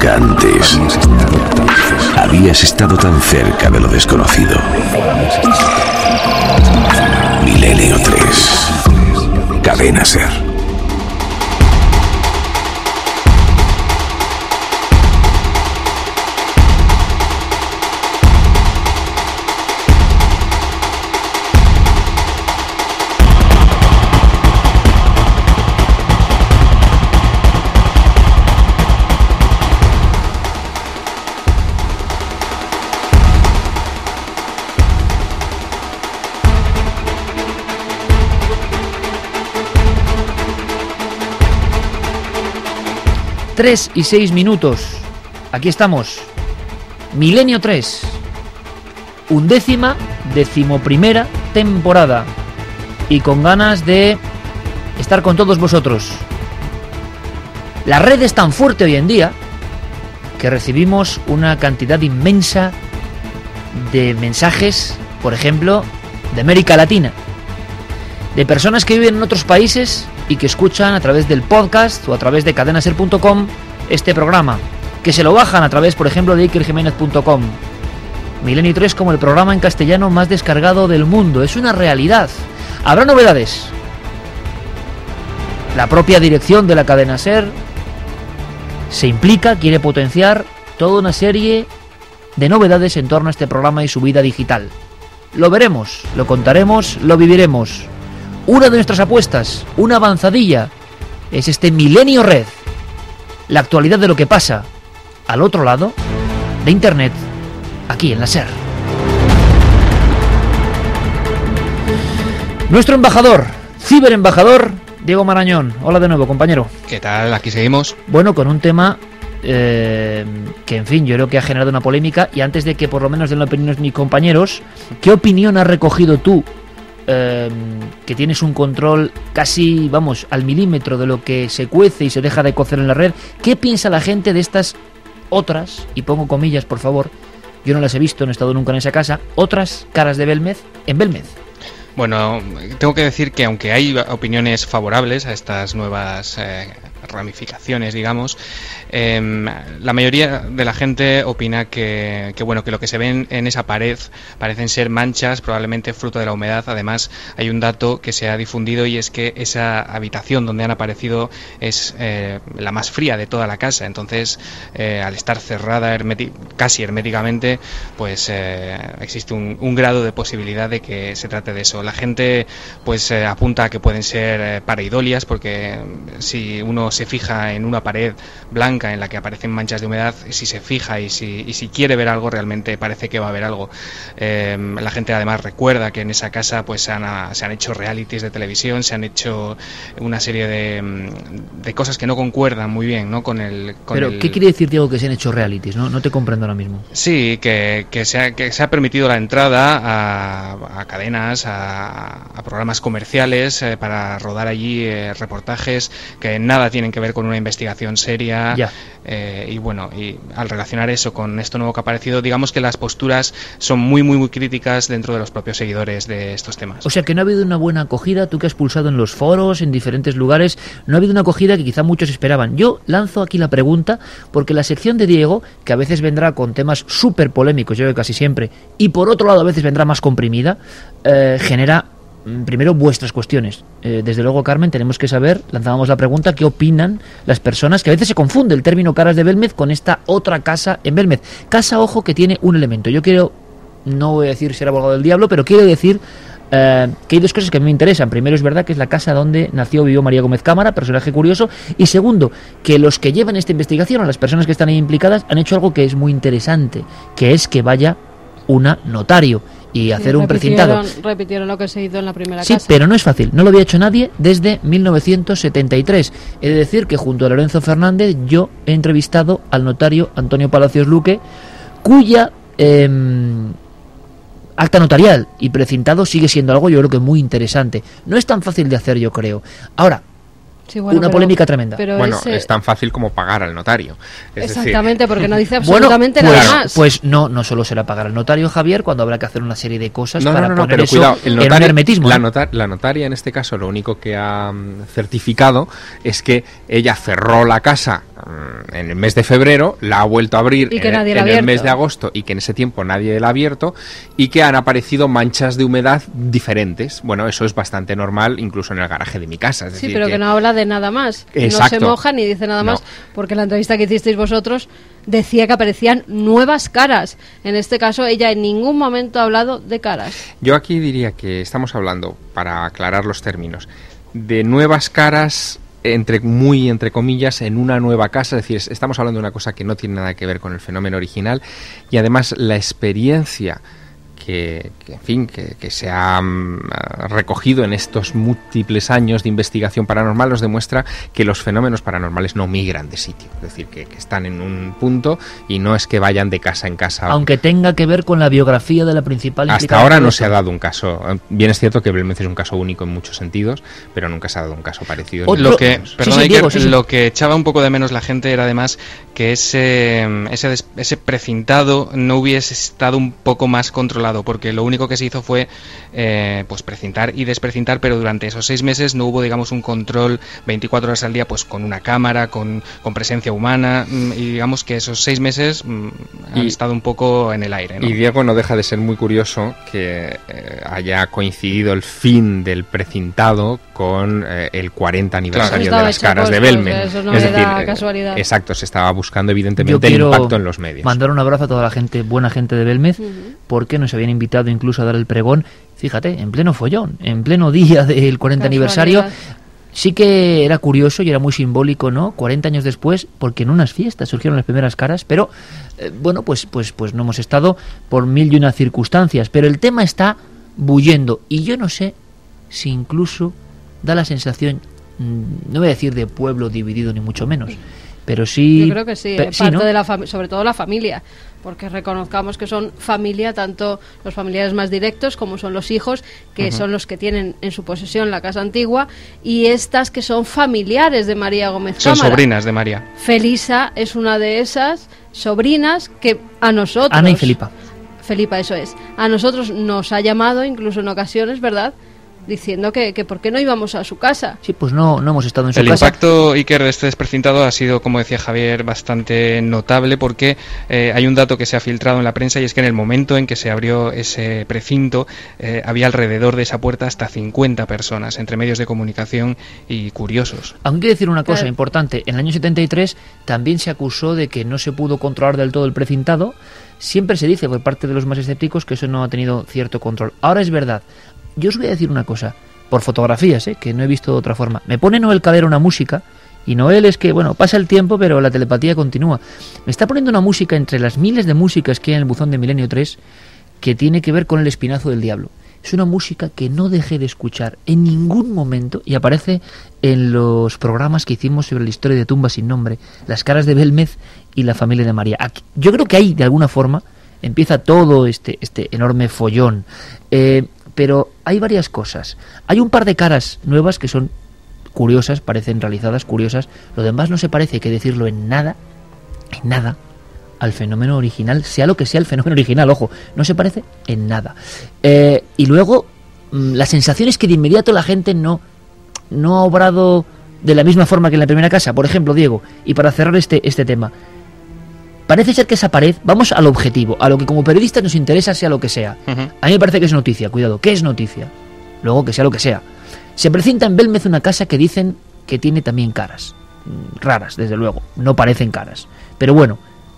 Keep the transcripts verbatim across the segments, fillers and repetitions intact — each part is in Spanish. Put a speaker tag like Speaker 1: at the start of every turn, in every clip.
Speaker 1: antes. Habías estado tan cerca de lo desconocido. Milenio tres. Cadena SER.
Speaker 2: Tres y seis minutos. Aquí estamos. Milenio tres. Undécima, decimoprimera temporada. Y con ganas de estar con todos vosotros. La red es tan fuerte hoy en día que recibimos una cantidad inmensa de mensajes, por ejemplo, de América Latina. De personas que viven en otros países y que escuchan a través del podcast o a través de cadena ser punto com este programa, que se lo bajan a través, por ejemplo, de iker jiménez punto com. Milenio tres como el programa en castellano más descargado del mundo. Es una realidad. Habrá novedades. La propia dirección de la cadena SER se implica, quiere potenciar toda una serie de novedades en torno a este programa y su vida digital. Lo veremos, lo contaremos, lo viviremos. Una de nuestras apuestas, una avanzadilla, es este Milenio Red. La actualidad de lo que pasa al otro lado de Internet, aquí en la SER. Nuestro embajador, ciberembajador, Diego Marañón. Hola de nuevo, compañero.
Speaker 3: ¿Qué tal? Aquí seguimos.
Speaker 2: Bueno, con un tema eh, que, en fin, yo creo que ha generado una polémica. Y antes de que por lo menos den la opinión mis compañeros, ¿qué opinión has recogido tú? Eh, que tienes un control casi, vamos, al milímetro de lo que se cuece y se deja de cocer en la red. ¿Qué piensa la gente de estas otras, y pongo comillas por favor, yo no las he visto, no he estado nunca en esa casa, otras caras de Belmez en Belmez?
Speaker 3: Bueno, tengo que decir que aunque hay opiniones favorables a estas nuevas eh, ramificaciones, digamos, eh, la mayoría de la gente opina que, que bueno que lo que se ve en, en esa pared parecen ser manchas, probablemente fruto de la humedad. Además, hay un dato que se ha difundido y es que esa habitación donde han aparecido es eh, la más fría de toda la casa. Entonces, eh, al estar cerrada hermeti- casi herméticamente, pues eh, existe un, un grado de posibilidad de que se trate de eso. La gente pues eh, apunta a que pueden ser eh, pareidolias, porque si uno se fija en una pared blanca en la que aparecen manchas de humedad, si se fija y si, y si quiere ver algo, realmente parece que va a haber algo. Eh, la gente además recuerda que en esa casa pues se han, se han hecho realities de televisión, se han hecho una serie de, de cosas que no concuerdan muy bien, ¿no? con el... Con
Speaker 2: Pero,
Speaker 3: el...
Speaker 2: ¿qué quiere decir, Diego, que se han hecho realities? No, no te comprendo ahora mismo.
Speaker 3: Sí, que, que, se ha, que se ha permitido la entrada a, a cadenas, a a programas comerciales eh, para rodar allí eh, reportajes que nada tienen que ver con una investigación seria. Eh, y bueno, y al relacionar eso con esto nuevo que ha aparecido, digamos que las posturas son muy muy muy críticas dentro de los propios seguidores de estos temas.
Speaker 2: O sea que no ha habido una buena acogida, tú que has pulsado en los foros, en diferentes lugares, no ha habido una acogida que quizá muchos esperaban. Yo lanzo aquí la pregunta porque la sección de Diego, que a veces vendrá con temas súper polémicos, yo creo que casi siempre, y por otro lado a veces vendrá más comprimida, eh, genera primero vuestras cuestiones. Eh, desde luego, Carmen, tenemos que saber, lanzábamos la pregunta, ¿qué opinan las personas? Que a veces se confunde el término caras de Belmez con esta otra casa en Belmez. Casa, ojo, que tiene un elemento. Yo quiero, no voy a decir ser abogado del diablo, pero quiero decir eh, que hay dos cosas que a mí me interesan. Primero, es verdad que es la casa donde nació, vivió María Gómez Cámara, personaje curioso. Y segundo, que los que llevan esta investigación, o las personas que están ahí implicadas, han hecho algo que es muy interesante, que es que vaya una notario y hacer sí, un precintado.
Speaker 4: Repitieron lo que se hizo en la primera
Speaker 2: sí, casa. Sí, pero no es fácil. No lo había hecho nadie desde mil novecientos setenta y tres. He de decir que junto a Lorenzo Fernández yo he entrevistado al notario Antonio Palacios Luque, cuya eh, acta notarial y precintado sigue siendo algo, yo creo que muy interesante. No es tan fácil de hacer, yo creo. Ahora, Sí, bueno, una pero, polémica tremenda.
Speaker 5: Bueno,
Speaker 4: ese...
Speaker 5: es tan fácil como pagar al notario. Es
Speaker 4: Exactamente,
Speaker 5: decir...
Speaker 4: porque no dice absolutamente
Speaker 2: bueno, pues,
Speaker 4: nada más.
Speaker 2: Pues no, no solo será pagar al notario, Javier, cuando habrá que hacer una serie de cosas
Speaker 5: no,
Speaker 2: para
Speaker 5: no, no,
Speaker 2: poner
Speaker 5: pero
Speaker 2: eso
Speaker 5: cuidado, el notario,
Speaker 2: en un hermetismo.
Speaker 5: La,
Speaker 2: ¿no?
Speaker 5: notar, la notaria, en este caso, lo único que ha um, certificado es que ella cerró la casa en el mes de febrero, la ha vuelto a abrir
Speaker 4: y que
Speaker 5: en,
Speaker 4: nadie
Speaker 5: en
Speaker 4: la ha
Speaker 5: el
Speaker 4: abierto.
Speaker 5: mes de agosto y que en ese tiempo nadie la ha abierto y que han aparecido manchas de humedad diferentes. Bueno, eso es bastante normal incluso en el garaje de mi casa. Es
Speaker 4: Sí,
Speaker 5: decir,
Speaker 4: pero que... que no habla de nada más.
Speaker 5: Exacto.
Speaker 4: No se moja ni dice nada
Speaker 5: No.
Speaker 4: más, porque la entrevista que hicisteis vosotros decía que aparecían nuevas caras. En este caso, ella en ningún momento ha hablado de caras.
Speaker 5: Yo aquí diría que estamos hablando, para aclarar los términos, de nuevas caras, entre muy entre comillas, en una nueva casa. Es decir, estamos hablando de una cosa que no tiene nada que ver con el fenómeno original, y además la experiencia que, que en fin, que, que se ha um, recogido en estos múltiples años de investigación paranormal nos demuestra que los fenómenos paranormales no migran de sitio, es decir, que, que están en un punto y no es que vayan de casa en casa.
Speaker 2: Aunque tenga que ver con la biografía de la principal
Speaker 5: Hasta
Speaker 2: implicada.
Speaker 5: ahora no se ha dado un caso. Bien es cierto que Belmez es un caso único en muchos sentidos, pero nunca se ha dado un caso parecido.
Speaker 2: Otro-
Speaker 3: Lo que,
Speaker 2: Sí,
Speaker 3: perdón,
Speaker 2: sí,
Speaker 3: Iker,
Speaker 2: Diego, sí, sí.
Speaker 3: lo que echaba un poco de menos la gente era además que ese, ese, des- ese precintado no hubiese estado un poco más controlado, porque lo único que se hizo fue eh, pues precintar y desprecintar, pero durante esos seis meses no hubo, digamos, un control veinticuatro horas al día, pues con una cámara, con, con presencia humana, mm, y digamos que esos seis meses mm, han
Speaker 5: Y-
Speaker 3: estado un poco en el aire, ¿no?
Speaker 5: Y Diego, no deja de ser muy curioso que eh, haya coincidido el fin del precintado con eh, el cuarenta aniversario
Speaker 4: Estaba
Speaker 5: de las
Speaker 4: hecho
Speaker 5: caras de
Speaker 4: pues,
Speaker 5: Belmez.
Speaker 4: pues, eso no
Speaker 5: es
Speaker 4: era
Speaker 5: decir, eh,
Speaker 4: casualidad.
Speaker 5: exacto, se estaba buscando
Speaker 2: Yo
Speaker 5: evidentemente el
Speaker 2: quiero
Speaker 5: impacto en los medios.
Speaker 2: mandar un abrazo a toda la gente, buena gente de Belmez,
Speaker 4: Ujú.
Speaker 2: porque nos habían invitado incluso a dar el pregón, fíjate, en pleno follón, en pleno día del cuarenta aniversario.
Speaker 4: Casualidad.
Speaker 2: Sí que era curioso y era muy simbólico, ¿no? cuarenta años después, porque en unas fiestas surgieron las primeras caras, pero eh, bueno, pues, pues, pues no hemos estado por mil y una circunstancias, pero el tema está bullendo y yo no sé si incluso da la sensación, mm, no voy a decir de pueblo dividido ni mucho menos, pero sí...
Speaker 4: Yo creo que sí,
Speaker 2: pe-
Speaker 4: eh,
Speaker 2: sí,
Speaker 4: parte
Speaker 2: ¿no?
Speaker 4: de la fami- sobre todo la familia, porque reconozcamos que son familia, tanto los familiares más directos como son los hijos, que
Speaker 3: Ujú.
Speaker 4: son los que tienen en su posesión la casa antigua, y estas que son familiares de María Gómez
Speaker 3: Son
Speaker 4: Cámara.
Speaker 3: sobrinas de María.
Speaker 4: Felisa es una de esas sobrinas que a nosotros...
Speaker 2: Ana y Felipa.
Speaker 4: Felipa, eso es. A nosotros nos ha llamado, incluso en ocasiones, ¿verdad?, diciendo que, que por qué no íbamos a su casa.
Speaker 2: Sí, pues no, no hemos estado en su
Speaker 3: El
Speaker 2: casa.
Speaker 3: impacto, Iker, de este desprecintado ha sido, como decía Javier, bastante notable, porque eh, hay un dato que se ha filtrado en la prensa, y es que en el momento en que se abrió ese precinto eh, había alrededor de esa puerta hasta cincuenta personas, entre medios de comunicación y curiosos.
Speaker 2: Aunque quiero decir una cosa
Speaker 4: Claro.
Speaker 2: importante, en el año setenta y tres también se acusó de que no se pudo controlar del todo el precintado. Siempre se dice por parte de los más escépticos que eso no ha tenido cierto control. Ahora es verdad. Yo os voy a decir una cosa, por fotografías, ¿eh? que no he visto de otra forma. Me pone Noel Calero una música, y Noel es que, bueno, pasa el tiempo, pero la telepatía continúa. Me está poniendo una música entre las miles de músicas que hay en el buzón de Milenio tres, que tiene que ver con el espinazo del diablo. Es una música que no dejé de escuchar en ningún momento y aparece en los programas que hicimos sobre la historia de Tumba sin nombre, las caras de Belmez y la familia de María. Aquí, yo creo que ahí, de alguna forma, empieza todo este, este enorme follón. Eh, pero hay varias cosas. Hay un par de caras nuevas que son curiosas, parecen realizadas, curiosas. Lo demás no se parece, hay que decirlo, en nada, en nada, al fenómeno original, sea lo que sea el fenómeno original, ojo, no se parece en nada. Eh, y luego, mm, la sensación es que de inmediato la gente no, no ha obrado de la misma forma que en la primera casa. Por ejemplo, Diego, y para cerrar este, este tema, parece ser que esa pared, vamos al objetivo, a lo que como periodistas nos interesa, sea lo que sea.
Speaker 3: Ujú.
Speaker 2: A mí me parece que es noticia, cuidado, ¿qué es noticia? Luego que sea lo que sea. Se precinta en Belmez una casa que dicen que tiene también caras. Mm, Raras, desde luego, no parecen caras. Pero bueno,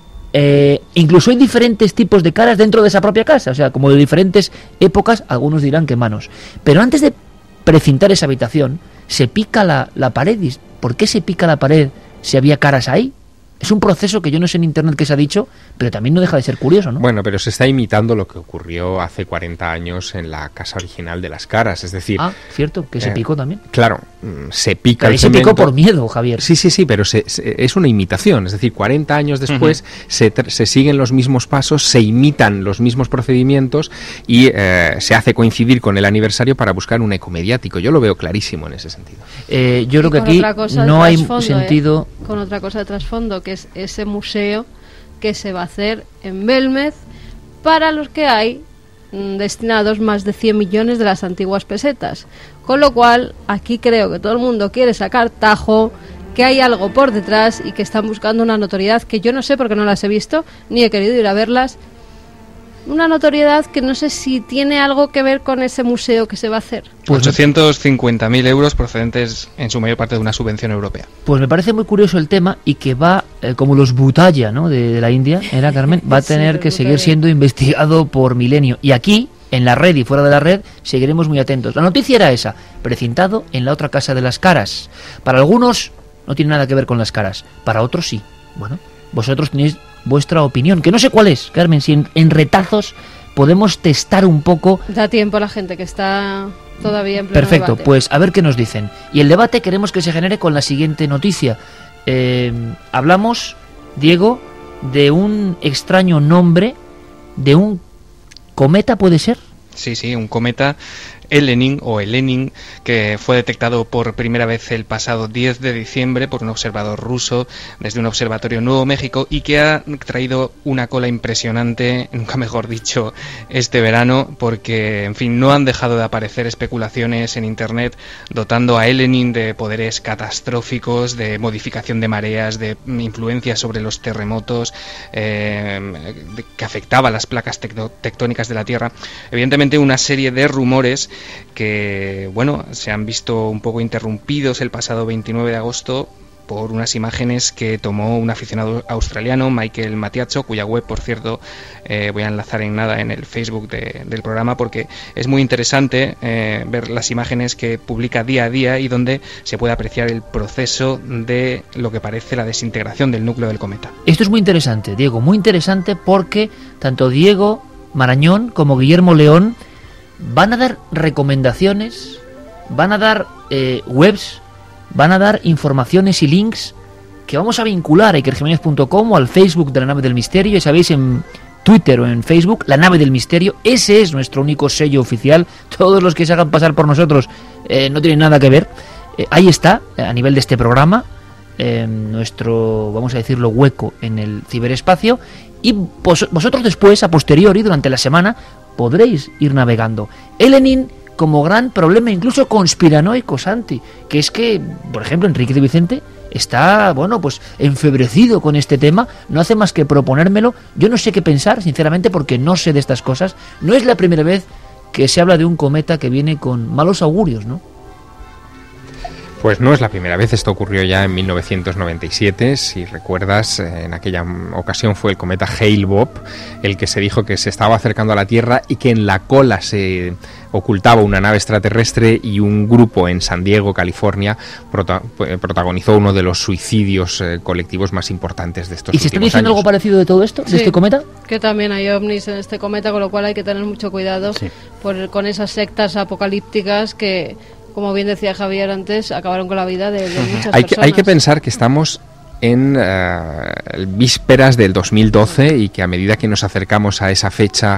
Speaker 2: eh, incluso hay diferentes tipos de caras dentro de esa propia casa, o sea, como de diferentes épocas, algunos dirán que manos. Pero antes de precintar esa habitación, se pica la, la pared. ¿Y por qué se pica la pared si había caras ahí? Es un proceso que yo no sé en internet qué se ha dicho, pero también no deja de ser curioso, ¿no?
Speaker 5: Bueno, pero se está imitando lo que ocurrió hace cuarenta años en la casa original de las caras, es decir...
Speaker 2: Ah, cierto, que se
Speaker 5: eh,
Speaker 2: picó también.
Speaker 5: Claro, mm, se pica
Speaker 2: Pero ahí
Speaker 5: el
Speaker 2: se picó
Speaker 5: cemento.
Speaker 2: por miedo, Javier.
Speaker 5: Sí, sí, sí, pero se- se- es una imitación. Es decir, cuarenta años después se, tr- se siguen los mismos pasos, se imitan los mismos procedimientos y eh, se hace coincidir con el aniversario para buscar un eco mediático. Yo lo veo clarísimo en ese sentido.
Speaker 2: Eh, yo
Speaker 4: Y
Speaker 2: creo que
Speaker 4: con
Speaker 2: aquí
Speaker 4: otra cosa de
Speaker 2: no hay
Speaker 4: trasfondo,
Speaker 2: sentido...
Speaker 4: ¿eh? Con otra cosa de trasfondo, que es ese museo que se va a hacer en Belmez, para los que hay mm, destinados más de cien millones de las antiguas pesetas. Con lo cual, aquí creo que todo el mundo quiere sacar tajo que hay algo por detrás y que están buscando una notoriedad que yo no sé porque no las he visto, ni he querido ir a verlas. Una notoriedad que no sé si tiene algo que ver con ese museo que se va a hacer.
Speaker 3: Pues ochocientos cincuenta mil euros procedentes en su mayor parte de una subvención europea.
Speaker 2: Pues me parece muy curioso el tema y que va, eh, como los Butaya, ¿no?, de, de la India, ¿era, Carmen? Va a tener sí, que seguir siendo investigado por milenio. Y aquí, en la red y fuera de la red, seguiremos muy atentos. La noticia era esa, precintado en la otra casa de las caras. Para algunos no tiene nada que ver con las caras, para otros sí. Bueno, vosotros tenéis vuestra opinión, que no sé cuál es, Carmen, si en, en retazos podemos testar un poco.
Speaker 4: Da tiempo a la gente que está todavía en pleno
Speaker 2: Perfecto,
Speaker 4: debate.
Speaker 2: Pues a ver qué nos dicen. Y el debate queremos que se genere con la siguiente noticia. Eh, hablamos, Diego, de un extraño nombre, de un cometa, ¿puede ser?
Speaker 3: Sí, sí, un cometa Elenin o Elenin, que fue detectado por primera vez el pasado diez de diciembre por un observador ruso desde un observatorio en Nuevo México y que ha traído una cola impresionante, nunca mejor dicho, este verano, porque, en fin, no han dejado de aparecer especulaciones en Internet dotando a Elenin de poderes catastróficos, de modificación de mareas, de influencia sobre los terremotos, eh, de, que afectaba las placas tecto- tectónicas de la Tierra. Evidentemente, una serie de rumores que, bueno, se han visto un poco interrumpidos el pasado veintinueve de agosto por unas imágenes que tomó un aficionado australiano, Michael Matiacho, cuya web, por cierto, eh, voy a enlazar en nada en el Facebook de, del programa, porque es muy interesante eh, ver las imágenes que publica día a día y donde se puede apreciar el proceso de lo que parece la desintegración del núcleo del cometa.
Speaker 2: Esto es muy interesante, Diego, muy interesante, porque tanto Diego Marañón como Guillermo León van a dar recomendaciones, van a dar eh, webs, van a dar informaciones y links que vamos a vincular a iker jiménez punto com o al Facebook de La Nave del Misterio. Ya sabéis, en Twitter o en Facebook, La Nave del Misterio, ese es nuestro único sello oficial. Todos los que se hagan pasar por nosotros eh, no tienen nada que ver. Eh, ahí está, a nivel de este programa, eh, nuestro, vamos a decirlo, hueco en el ciberespacio. Y vos, vosotros después, a posteriori, durante la semana, podréis ir navegando. Elenin como gran problema, incluso conspiranoico, Santi, que es que, por ejemplo, Enrique de Vicente está, bueno, pues enfebrecido con este tema, no hace más que proponérmelo. Yo no sé qué pensar, sinceramente, porque no sé de estas cosas. No es la primera vez que se habla de un cometa que viene con malos augurios, ¿no?
Speaker 5: Pues no es la primera vez, esto ocurrió ya en mil novecientos noventa y siete, si recuerdas, en aquella ocasión fue el cometa Hale-Bopp el que se dijo que se estaba acercando a la Tierra y que en la cola se ocultaba una nave extraterrestre, y un grupo en San Diego, California, prota- protagonizó uno de los suicidios eh, colectivos más importantes de estos
Speaker 2: últimos años. ¿Y se está diciendo
Speaker 5: años.
Speaker 2: algo parecido de todo esto,
Speaker 4: Sí,
Speaker 2: de este cometa?
Speaker 4: Que también hay ovnis en este cometa, con lo cual hay que tener mucho cuidado
Speaker 5: Sí.
Speaker 4: por, con esas sectas apocalípticas que, como bien decía Javier antes, acabaron con la vida de, de muchas
Speaker 5: Hay que,
Speaker 4: personas.
Speaker 5: hay que pensar que estamos en uh, vísperas del dos mil doce y que a medida que nos acercamos a esa fecha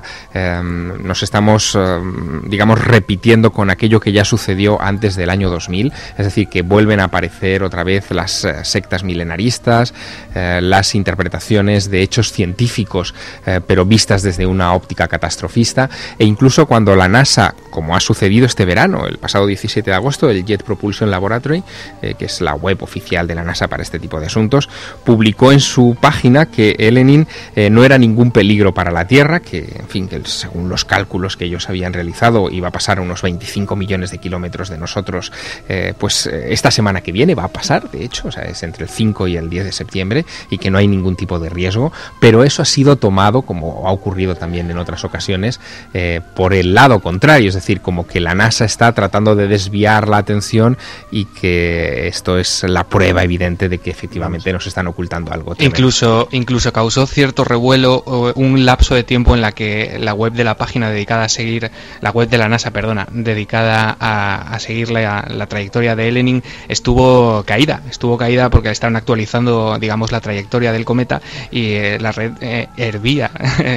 Speaker 5: um, nos estamos, um, digamos, repitiendo con aquello que ya sucedió antes del año dos mil, es decir, que vuelven a aparecer otra vez las uh, sectas milenaristas, uh, las interpretaciones de hechos científicos, uh, pero vistas desde una óptica catastrofista, e incluso cuando la NASA, como ha sucedido este verano, el pasado diecisiete de agosto, el Jet Propulsion Laboratory, eh, que es la web oficial de la NASA para este tipo de asuntos, publicó en su página que Elenin eh, no era ningún peligro para la Tierra, que, en fin, que según los cálculos que ellos habían realizado iba a pasar a unos veinticinco millones de kilómetros de nosotros, eh, pues eh, esta semana que viene va a pasar, de hecho, o sea, es entre el cinco y el diez de septiembre, y que no hay ningún tipo de riesgo, pero eso ha sido tomado, como ha ocurrido también en otras ocasiones, eh, por el lado contrario, es decir, como que la NASA está tratando de desviar la atención y que esto es la prueba evidente de que efectivamente nos están ocultando algo tremendo.
Speaker 3: Incluso, incluso causó cierto revuelo o un lapso de tiempo en la que la web de la página dedicada a seguir, la web de la NASA, perdona, dedicada a, a seguir la, la trayectoria de Elenin estuvo caída, estuvo caída porque estaban actualizando, digamos, la trayectoria del cometa, y eh, la red eh, hervía,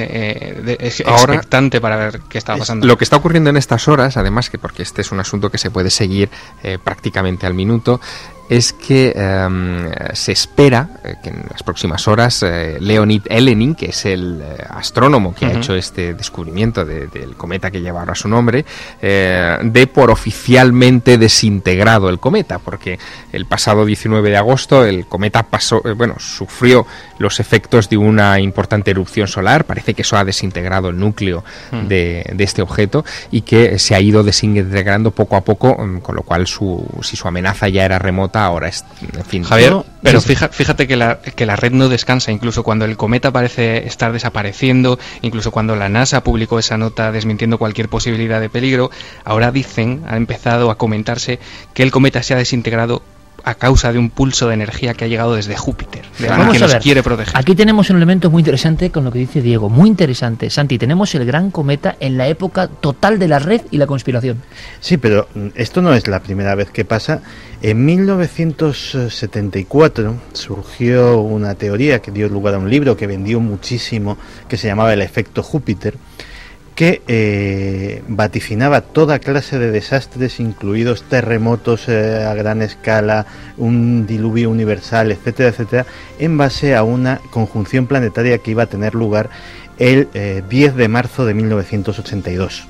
Speaker 3: eh, de, es,
Speaker 5: Ahora,
Speaker 3: expectante para ver qué estaba pasando.
Speaker 5: Lo que está ocurriendo en estas horas, además, que porque este es un asunto que se puede seguir eh, prácticamente al minuto, es que eh, se espera eh, que en las próximas horas eh, Leonid Elenin, que es el eh, astrónomo que uh-huh. ha hecho este descubrimiento de, del cometa que lleva ahora su nombre, eh, dé por oficialmente desintegrado el cometa, porque el pasado diecinueve de agosto el cometa pasó, eh, bueno, sufrió los efectos de una importante erupción solar. Parece que eso ha desintegrado el núcleo uh-huh. de, de este objeto y que se ha ido desintegrando poco a poco, con lo cual su, si su amenaza ya era remota, ahora es, en fin.
Speaker 3: Javier, no, pero fíjate, fíjate que la, que la red no descansa, incluso cuando el cometa parece estar desapareciendo, incluso cuando la NASA publicó esa nota desmintiendo cualquier posibilidad de peligro, ahora dicen, ha empezado a comentarse que el cometa se ha desintegrado a causa de un pulso de energía que ha llegado desde Júpiter, de
Speaker 2: Vamos
Speaker 3: que
Speaker 2: a
Speaker 3: nos
Speaker 2: ver.
Speaker 3: quiere proteger.
Speaker 2: Aquí tenemos un elemento muy interesante con lo que dice Diego, muy interesante. Santi, tenemos el gran cometa en la época total de la red y la conspiración.
Speaker 6: Sí, pero esto no es la primera vez que pasa. En mil novecientos setenta y cuatro surgió una teoría que dio lugar a un libro que vendió muchísimo, que se llamaba El efecto Júpiter, que eh, vaticinaba toda clase de desastres, incluidos terremotos eh, a gran escala, un diluvio universal, etcétera, etcétera, en base a una conjunción planetaria que iba a tener lugar el eh, diez de marzo de mil novecientos ochenta y dos.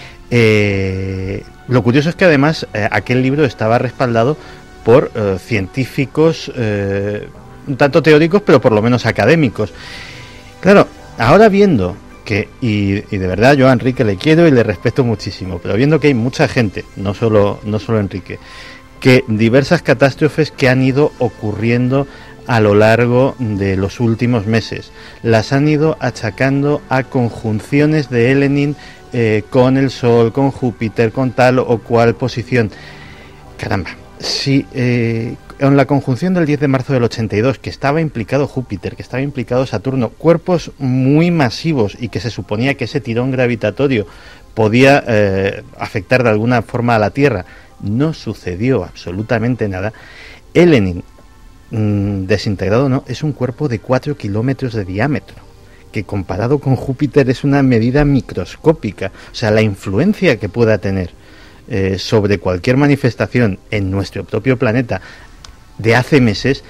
Speaker 6: Eh, lo curioso es que además eh, aquel libro estaba respaldado por eh, científicos eh, un tanto teóricos, pero por lo menos académicos. Claro, ahora viendo que, y, y de verdad yo a Enrique le quiero y le respeto muchísimo, pero viendo que hay mucha gente, no solo, no solo Enrique, que diversas catástrofes que han ido ocurriendo a lo largo de los últimos meses las han ido achacando a conjunciones de Elenin eh, con el Sol, con Júpiter, con tal o cual posición. Caramba, si eh, en la conjunción del diez de marzo del ochenta y dos, que estaba implicado Júpiter, que estaba implicado Saturno, cuerpos muy masivos y que se suponía que ese tirón gravitatorio podía eh, afectar de alguna forma a la Tierra, no sucedió absolutamente nada. Elenin, mmm, desintegrado no, es un cuerpo de cuatro kilómetros de diámetro, que comparado con Júpiter es una medida microscópica. O sea, la influencia que pueda tener eh, sobre cualquier manifestación en nuestro propio planeta de hace meses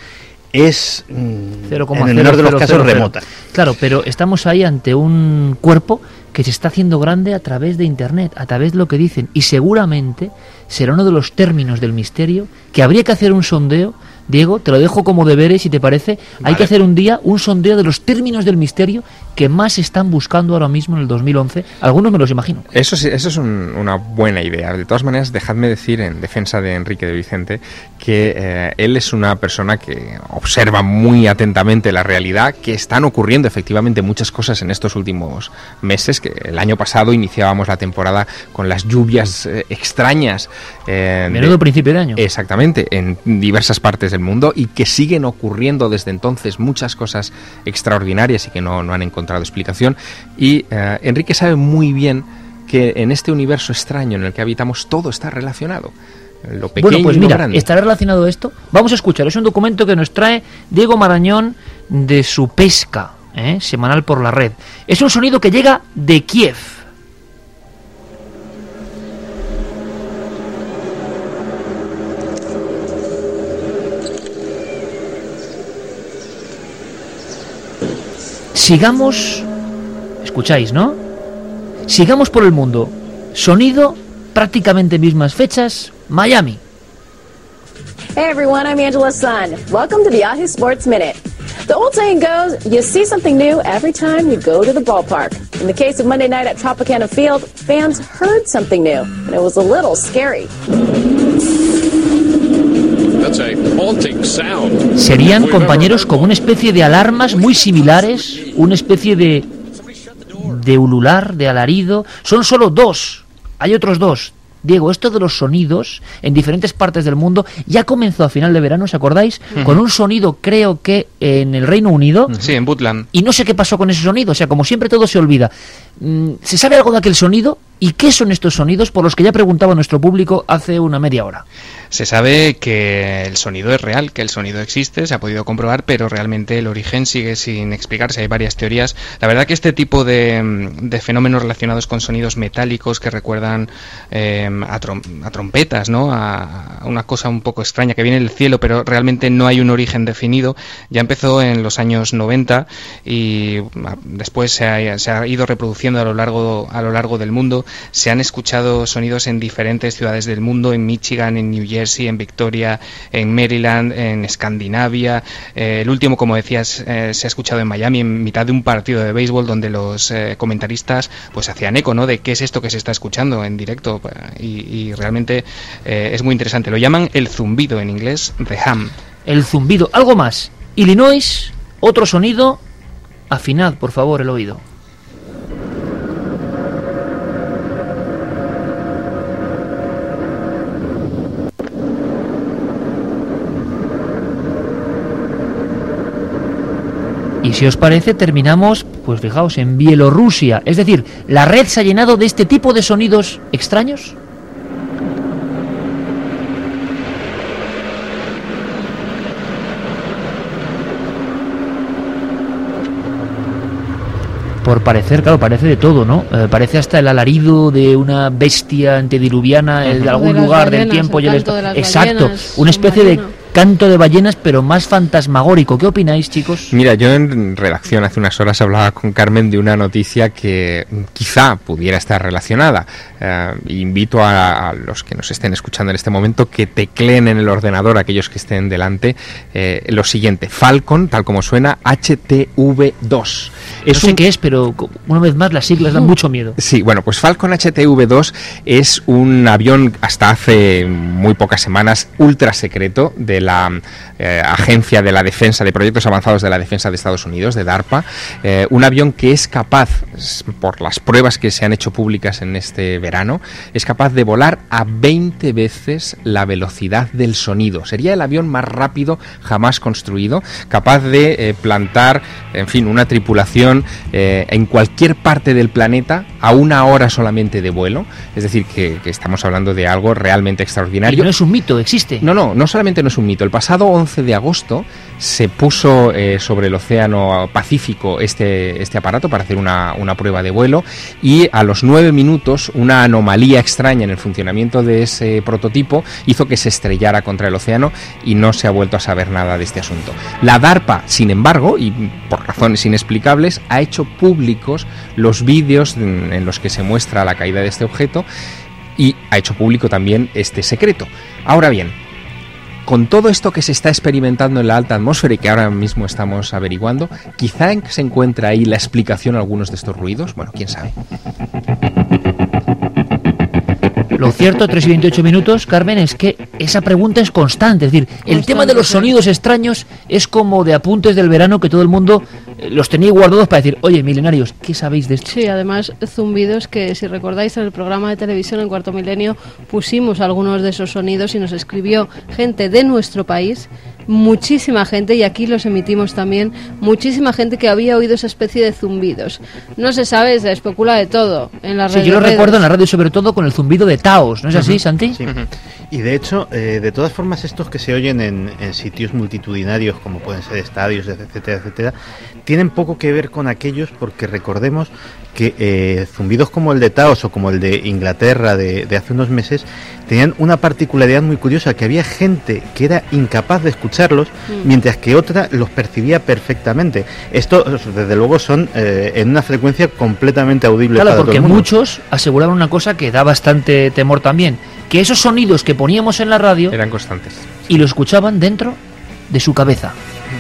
Speaker 6: es mmm, en el menor de los casos remota.
Speaker 2: Claro, pero estamos ahí ante un cuerpo que se está haciendo grande a través de Internet, a través de lo que dicen, y seguramente será uno de los términos del misterio que habría que hacer un sondeo. Diego, te lo dejo como deberes, si te parece. Vale. Hay que hacer un día un sondeo de los términos del misterio que más están buscando ahora mismo en el dos mil once. Algunos me los imagino.
Speaker 5: Eso sí, eso es un, una buena idea. De todas maneras, dejadme decir, en defensa de Enrique de Vicente, que eh, él es una persona que observa muy atentamente la realidad, que están ocurriendo efectivamente muchas cosas en estos últimos meses, que el año pasado iniciábamos la temporada con las lluvias eh, extrañas. Eh,
Speaker 2: Menudo
Speaker 5: de,
Speaker 2: principio de año.
Speaker 5: Exactamente, en diversas partes del mundo, y que siguen ocurriendo desde entonces muchas cosas extraordinarias y que no, no han encontrado explicación. Y eh, Enrique sabe muy bien que en este universo extraño en el que habitamos todo está relacionado. Lo pequeño
Speaker 2: bueno, pues
Speaker 5: y lo
Speaker 2: mira,
Speaker 5: grande.
Speaker 2: ¿estará relacionado esto? Vamos a escuchar, es un documento que nos trae Diego Marañón de su pesca, ¿eh? semanal por la red. Es un sonido que llega de Kiev. Sigamos, escucháis, ¿no? Sigamos por el mundo. Sonido, prácticamente mismas fechas, Miami.
Speaker 7: Hey everyone, I'm Angela Sun. Welcome to the Yahoo Sports Minute. The old saying goes, you see something new every time you go to the ballpark. In the case of Monday night at Tropicana Field, fans heard something new, and it was a little scary.
Speaker 2: Serían, compañeros, como una especie de alarmas muy similares, una especie de de ulular, de alarido. Son solo dos, hay otros dos. Diego, esto de los sonidos en diferentes partes del mundo ya comenzó a final de verano, ¿os acordáis? Uh-huh. Con un sonido, creo que en el Reino Unido.
Speaker 3: Sí, en Butland.
Speaker 2: Y no sé qué pasó con ese sonido, o sea, como siempre todo se olvida. ¿Se sabe algo de aquel sonido? ¿Y qué son estos sonidos por los que ya preguntaba nuestro público hace una media hora?
Speaker 3: Se sabe que el sonido es real, que el sonido existe, se ha podido comprobar, pero realmente el origen sigue sin explicarse. Hay varias teorías. La verdad que este tipo de, de fenómenos relacionados con sonidos metálicos que recuerdan eh, a, trom a trompetas, ¿no? A, a una cosa un poco extraña que viene del cielo, pero realmente no hay un origen definido. Ya empezó en los años noventa y después se ha, se ha ido reproduciendo a lo largo a lo largo del mundo. Se han escuchado sonidos en diferentes ciudades del mundo, en Michigan, en New Jersey, en Victoria, en Maryland, en Escandinavia. Eh, el último, como decías, eh, se ha escuchado en Miami en mitad de un partido de béisbol donde los eh, comentaristas pues hacían eco, ¿no?, de qué es esto que se está escuchando en directo, y, y realmente eh, es muy interesante. Lo llaman el zumbido en inglés, the hum.
Speaker 2: El zumbido. Algo más. Illinois, otro sonido. Afinad, por favor, el oído. Y si os parece, terminamos, pues fijaos, en Bielorrusia. Es decir, ¿la red se ha llenado de este tipo de sonidos extraños? Por parecer, claro, parece de todo, ¿no? Eh, parece hasta el alarido de una bestia antediluviana uh-huh. de algún de lugar ballenas, del tiempo. Y el de Exacto, ballenas, una especie de canto de ballenas, pero más fantasmagórico. ¿Qué opináis, chicos?
Speaker 5: Mira, yo en redacción hace unas horas hablaba con Carmen de una noticia que quizá pudiera estar relacionada. Eh, invito a, a los que nos estén escuchando en este momento que tecleen en el ordenador, aquellos que estén delante, eh, lo siguiente: Falcon, tal como suena, H T V dos.
Speaker 2: Es no sé un... qué es, pero una vez más las siglas dan mucho miedo.
Speaker 5: Sí, bueno, pues Falcon H T V dos es un avión hasta hace muy pocas semanas ultra secreto de la eh, Agencia de la Defensa, de Proyectos Avanzados de la Defensa de Estados Unidos, de DARPA, eh, un avión que es capaz, por las pruebas que se han hecho públicas en este verano, es capaz de volar a veinte veces la velocidad del sonido. Sería el avión más rápido jamás construido, capaz de eh, plantar, en fin, una tripulación eh, en cualquier parte del planeta a una hora solamente de vuelo. Es decir, que, que estamos hablando de algo realmente extraordinario.
Speaker 2: Y no es un mito, existe.
Speaker 5: No, no, no solamente no es un mito. El pasado once de agosto se puso eh, sobre el océano Pacífico este, este aparato para hacer una, una prueba de vuelo, y a los nueve minutos una anomalía extraña en el funcionamiento de ese prototipo hizo que se estrellara contra el océano y no se ha vuelto a saber nada de este asunto. La DARPA, sin embargo, y por razones inexplicables, ha hecho públicos los vídeos en, en los que se muestra la caída de este objeto, y ha hecho público también este secreto. Ahora bien, con todo esto que se está experimentando en la alta atmósfera y que ahora mismo estamos averiguando, quizá se encuentra ahí la explicación a algunos de estos ruidos. Bueno, quién sabe.
Speaker 2: Lo cierto, tres y veintiocho minutos, Carmen, es que esa pregunta es constante. Es decir, el constante, tema de los sonidos extraños es como de apuntes del verano que todo el mundo eh, los tenía guardados para decir, oye, milenarios, ¿qué sabéis de esto?
Speaker 4: Sí, además, zumbidos que, si recordáis, en el programa de televisión en Cuarto Milenio pusimos algunos de esos sonidos y nos escribió gente de nuestro país, muchísima gente, y aquí los emitimos también, muchísima gente que había oído esa especie de zumbidos. No se sabe, se especula de todo en las redes.
Speaker 2: Sí, yo lo recuerdo en la radio, sobre todo con el zumbido de Taos, ¿no es así, uh-huh. Santi?
Speaker 6: Sí. Uh-huh. Y de hecho, eh, de todas formas, estos que se oyen en, en sitios multitudinarios, como pueden ser estadios, etcétera, etcétera, tienen poco que ver con aquellos, porque recordemos que eh, zumbidos como el de Taos o como el de Inglaterra de, de hace unos meses tenían una particularidad muy curiosa, que había gente que era incapaz de escucharlos, mm. mientras que otra los percibía perfectamente. Esto, desde luego, son eh, en una frecuencia completamente audible.
Speaker 2: Claro,
Speaker 6: para
Speaker 2: porque
Speaker 6: todo el mundo.
Speaker 2: Muchos aseguraban una cosa que da bastante temor también, que esos sonidos que poníamos en la radio
Speaker 5: eran constantes
Speaker 2: y lo escuchaban dentro de su cabeza.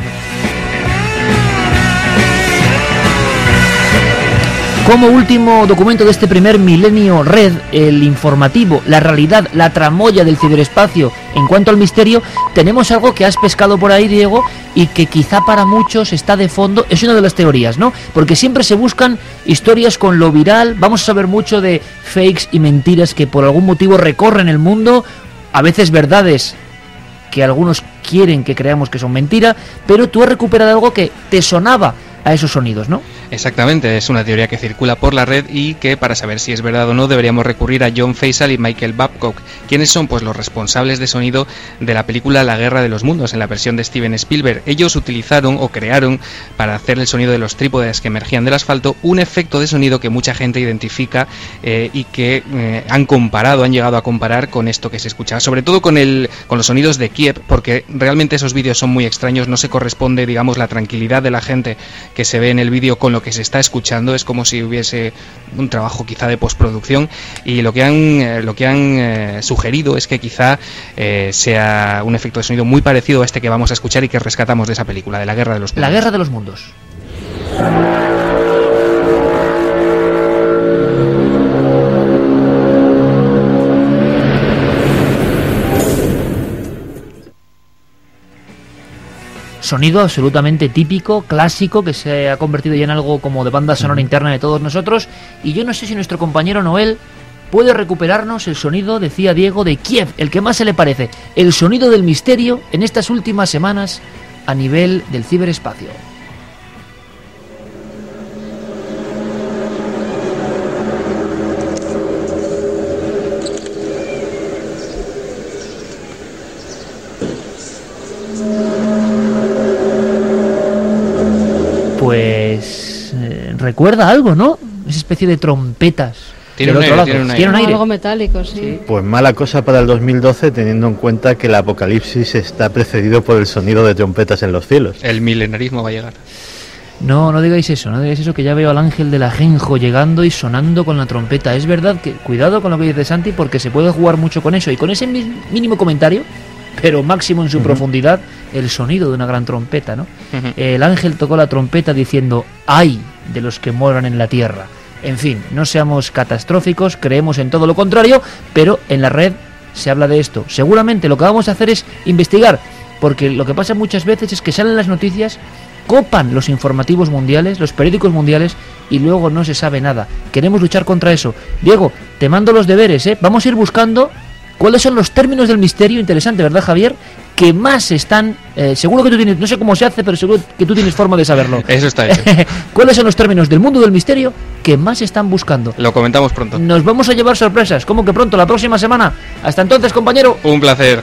Speaker 2: Como último documento de este primer milenio red, el informativo, la realidad, la tramoya del ciberespacio en cuanto al misterio, tenemos algo que has pescado por ahí, Diego, y que quizá para muchos está de fondo. Es una de las teorías, ¿no? Porque siempre se buscan historias con lo viral, vamos a saber mucho de fakes y mentiras que por algún motivo recorren el mundo, a veces verdades que algunos quieren que creamos que son mentira, pero tú has recuperado algo que te sonaba a esos sonidos, ¿no?
Speaker 3: Exactamente, es una teoría que circula por la red y que para saber si es verdad o no deberíamos recurrir a John Faisal y Michael Babcock. ¿Quiénes son? Pues los responsables de sonido de la película La Guerra de los Mundos, en la versión de Steven Spielberg. Ellos utilizaron o crearon, para hacer el sonido de los trípodes que emergían del asfalto, un efecto de sonido que mucha gente identifica eh, y que eh, han comparado, han llegado a comparar con esto que se escuchaba, sobre todo con, el, con los sonidos de Kiev, porque realmente esos vídeos son muy extraños, no se corresponde, digamos, la tranquilidad de la gente que se ve en el vídeo con lo que se está escuchando, es como si hubiese un trabajo quizá de postproducción, y lo que han, eh, lo que han eh, sugerido es que quizá eh, sea un efecto de sonido muy parecido a este que vamos a escuchar y que rescatamos de esa película, de La Guerra de los Mundos.
Speaker 2: La Guerra de los Mundos. Sonido absolutamente típico, clásico, que se ha convertido ya en algo como de banda sonora interna de todos nosotros. Y yo no sé si nuestro compañero Noel puede recuperarnos el sonido, decía Diego, de Kiev, el que más se le parece, el sonido del misterio en estas últimas semanas a nivel del ciberespacio. Pues eh, recuerda algo, ¿no? Esa especie de trompetas.
Speaker 3: Tiene
Speaker 2: del
Speaker 3: un
Speaker 2: otro
Speaker 3: aire,
Speaker 2: lado.
Speaker 3: tiene un aire.
Speaker 2: Tiene un aire.
Speaker 4: Algo metálico, sí.
Speaker 6: Pues mala cosa para el dos mil doce, teniendo en cuenta que el apocalipsis está precedido por el sonido de trompetas en los cielos.
Speaker 3: El milenarismo va a llegar.
Speaker 2: No, no digáis eso, no digáis eso, que ya veo al ángel del ajenjo llegando y sonando con la trompeta. Es verdad que, cuidado con lo que dice Santi, porque se puede jugar mucho con eso. Y con ese mi- mínimo comentario, pero máximo en su uh-huh. profundidad, el sonido de una gran trompeta, ¿no? Uh-huh. El ángel tocó la trompeta diciendo, ¡ay de los que moran en la tierra! En fin, no seamos catastróficos, creemos en todo lo contrario, pero en la red se habla de esto. Seguramente lo que vamos a hacer es investigar, porque lo que pasa muchas veces es que salen las noticias, copan los informativos mundiales, los periódicos mundiales, y luego no se sabe nada. Queremos luchar contra eso. Diego, te mando los deberes, ¿eh? Vamos a ir buscando cuáles son los términos del misterio, interesante, ¿verdad, Javier? Que más están, eh, seguro que tú tienes, no sé cómo se hace, pero seguro que tú tienes forma de saberlo.
Speaker 3: Eso está hecho.
Speaker 2: ¿Cuáles son los términos del mundo del misterio que más están buscando?
Speaker 3: Lo comentamos pronto.
Speaker 2: Nos vamos a llevar sorpresas, ¿cómo que pronto? La próxima semana. Hasta entonces, compañero.
Speaker 3: Un placer.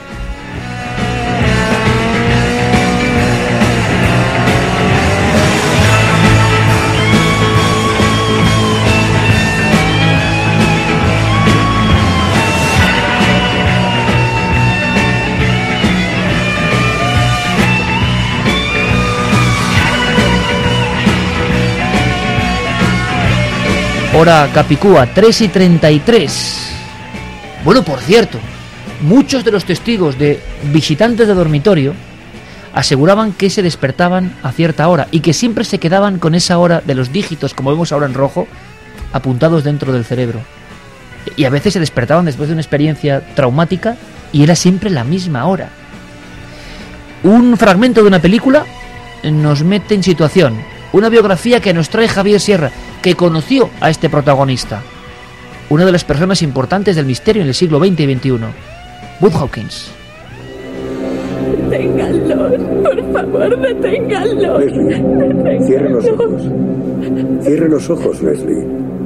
Speaker 2: Hora Capicúa, tres y treinta y tres. Bueno, por cierto, muchos de los testigos de visitantes de dormitorio aseguraban que se despertaban a cierta hora y que siempre se quedaban con esa hora de los dígitos, como vemos ahora en rojo, apuntados dentro del cerebro. Y a veces se despertaban después de una experiencia traumática y era siempre la misma hora. Un fragmento de una película nos mete en situación. Una biografía que nos trae Javier Sierra, que conoció a este protagonista, una de las personas importantes del misterio en el siglo veinte y veintiuno, Bud Hawkins.
Speaker 8: Deténganlos, por favor, deténganlos.
Speaker 9: Leslie, cierre los ojos. Cierre los ojos, Leslie.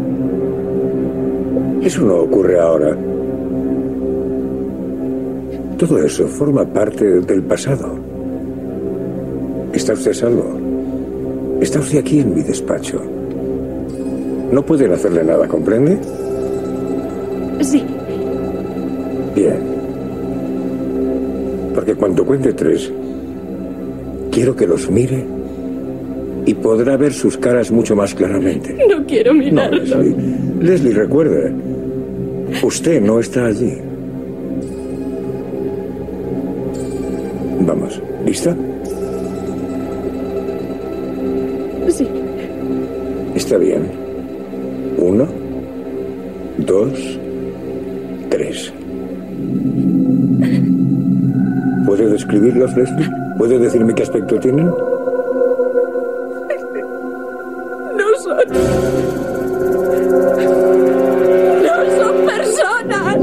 Speaker 9: Eso no ocurre ahora. Todo eso forma parte del pasado. ¿Está usted a salvo? Está usted aquí en mi despacho. No pueden hacerle nada, ¿comprende?
Speaker 8: Sí.
Speaker 9: Bien. Porque cuando cuente tres, quiero que los mire y podrá ver sus caras mucho más claramente.
Speaker 8: No quiero mirarlos.
Speaker 9: No, Leslie. Leslie, recuerde, usted no está allí. Vamos, ¿lista?
Speaker 8: Sí.
Speaker 9: Está bien. Uno, dos, tres. ¿Puede describirlos, Leslie? ¿Puede decirme qué aspecto tienen?
Speaker 8: No son... No son personas.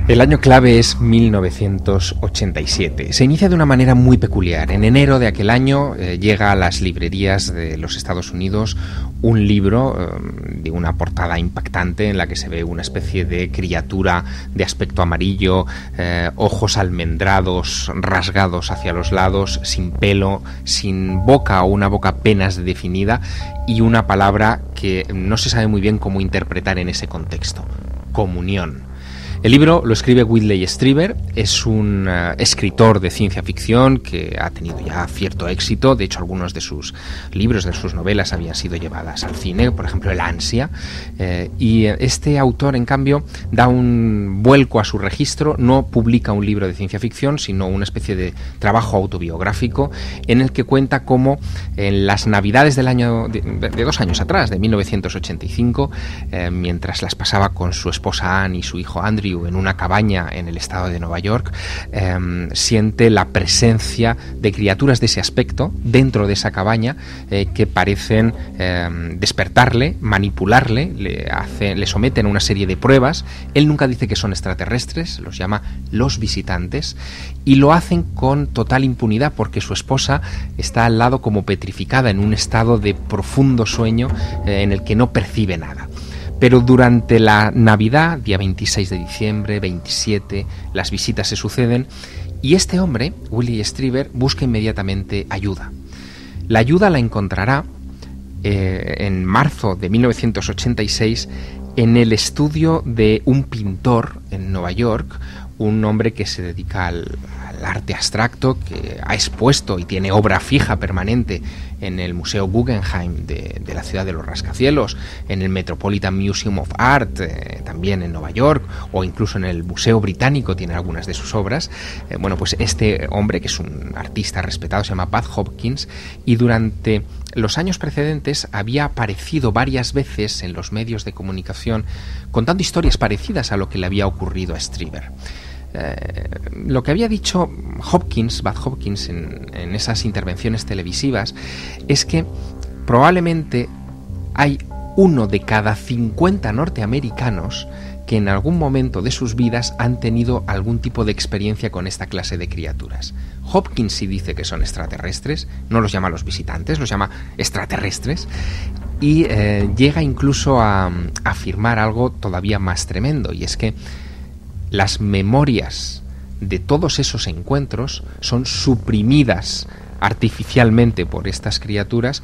Speaker 5: El año clave es mil novecientos ochenta y siete. Se inicia de una manera muy peculiar. En enero de aquel año eh, llega a las librerías de los Estados Unidos un libro eh, de una portada impactante en la que se ve una especie de criatura de aspecto amarillo, eh, ojos almendrados, rasgados hacia los lados, sin pelo, sin boca o una boca apenas definida y una palabra que no se sabe muy bien cómo interpretar en ese contexto: comunión. El libro lo escribe Whitley Strieber, es un uh, escritor de ciencia ficción que ha tenido ya cierto éxito. De hecho, algunos de sus libros, de sus novelas, habían sido llevadas al cine, por ejemplo, El Ansia. Eh, y este autor, en cambio, da un vuelco a su registro, no publica un libro de ciencia ficción, sino una especie de trabajo autobiográfico en el que cuenta cómo en las navidades del año de, de dos años atrás, de mil novecientos ochenta y cinco, eh, mientras las pasaba con su esposa Anne y su hijo Andrew en una cabaña en el estado de Nueva York, eh, siente la presencia de criaturas de ese aspecto dentro de esa cabaña eh, que parecen eh, despertarle, manipularle, le, hace, le someten a una serie de pruebas. Él nunca dice que son extraterrestres, los llama los visitantes, y lo hacen con total impunidad porque su esposa está al lado como petrificada en un estado de profundo sueño eh, en el que no percibe nada. Pero durante la Navidad, día veintiséis de diciembre, veintisiete, las visitas se suceden y este hombre, Whitley Strieber, busca inmediatamente ayuda. La ayuda la encontrará eh, en marzo de mil novecientos ochenta y seis en el estudio de un pintor en Nueva York, un hombre que se dedica al, al arte abstracto, que ha expuesto y tiene obra fija permanente en el Museo Guggenheim de, de la ciudad de los rascacielos, en el Metropolitan Museum of Art, eh, también en Nueva York, o incluso en el Museo Británico tiene algunas de sus obras. Eh, bueno, pues este hombre, que es un artista respetado, se llama Bud Hopkins, y durante los años precedentes había aparecido varias veces en los medios de comunicación contando historias parecidas a lo que le había ocurrido a Strieber. Eh, lo que había dicho Hopkins, Bud Hopkins, en, en esas intervenciones televisivas es que probablemente hay uno de cada cincuenta norteamericanos que en algún momento de sus vidas han tenido algún tipo de experiencia con esta clase de criaturas. Hopkins sí dice que son extraterrestres, no los llama los visitantes, los llama extraterrestres, y eh, llega incluso a, a afirmar algo todavía más tremendo, y es que las memorias de todos esos encuentros son suprimidas artificialmente por estas criaturas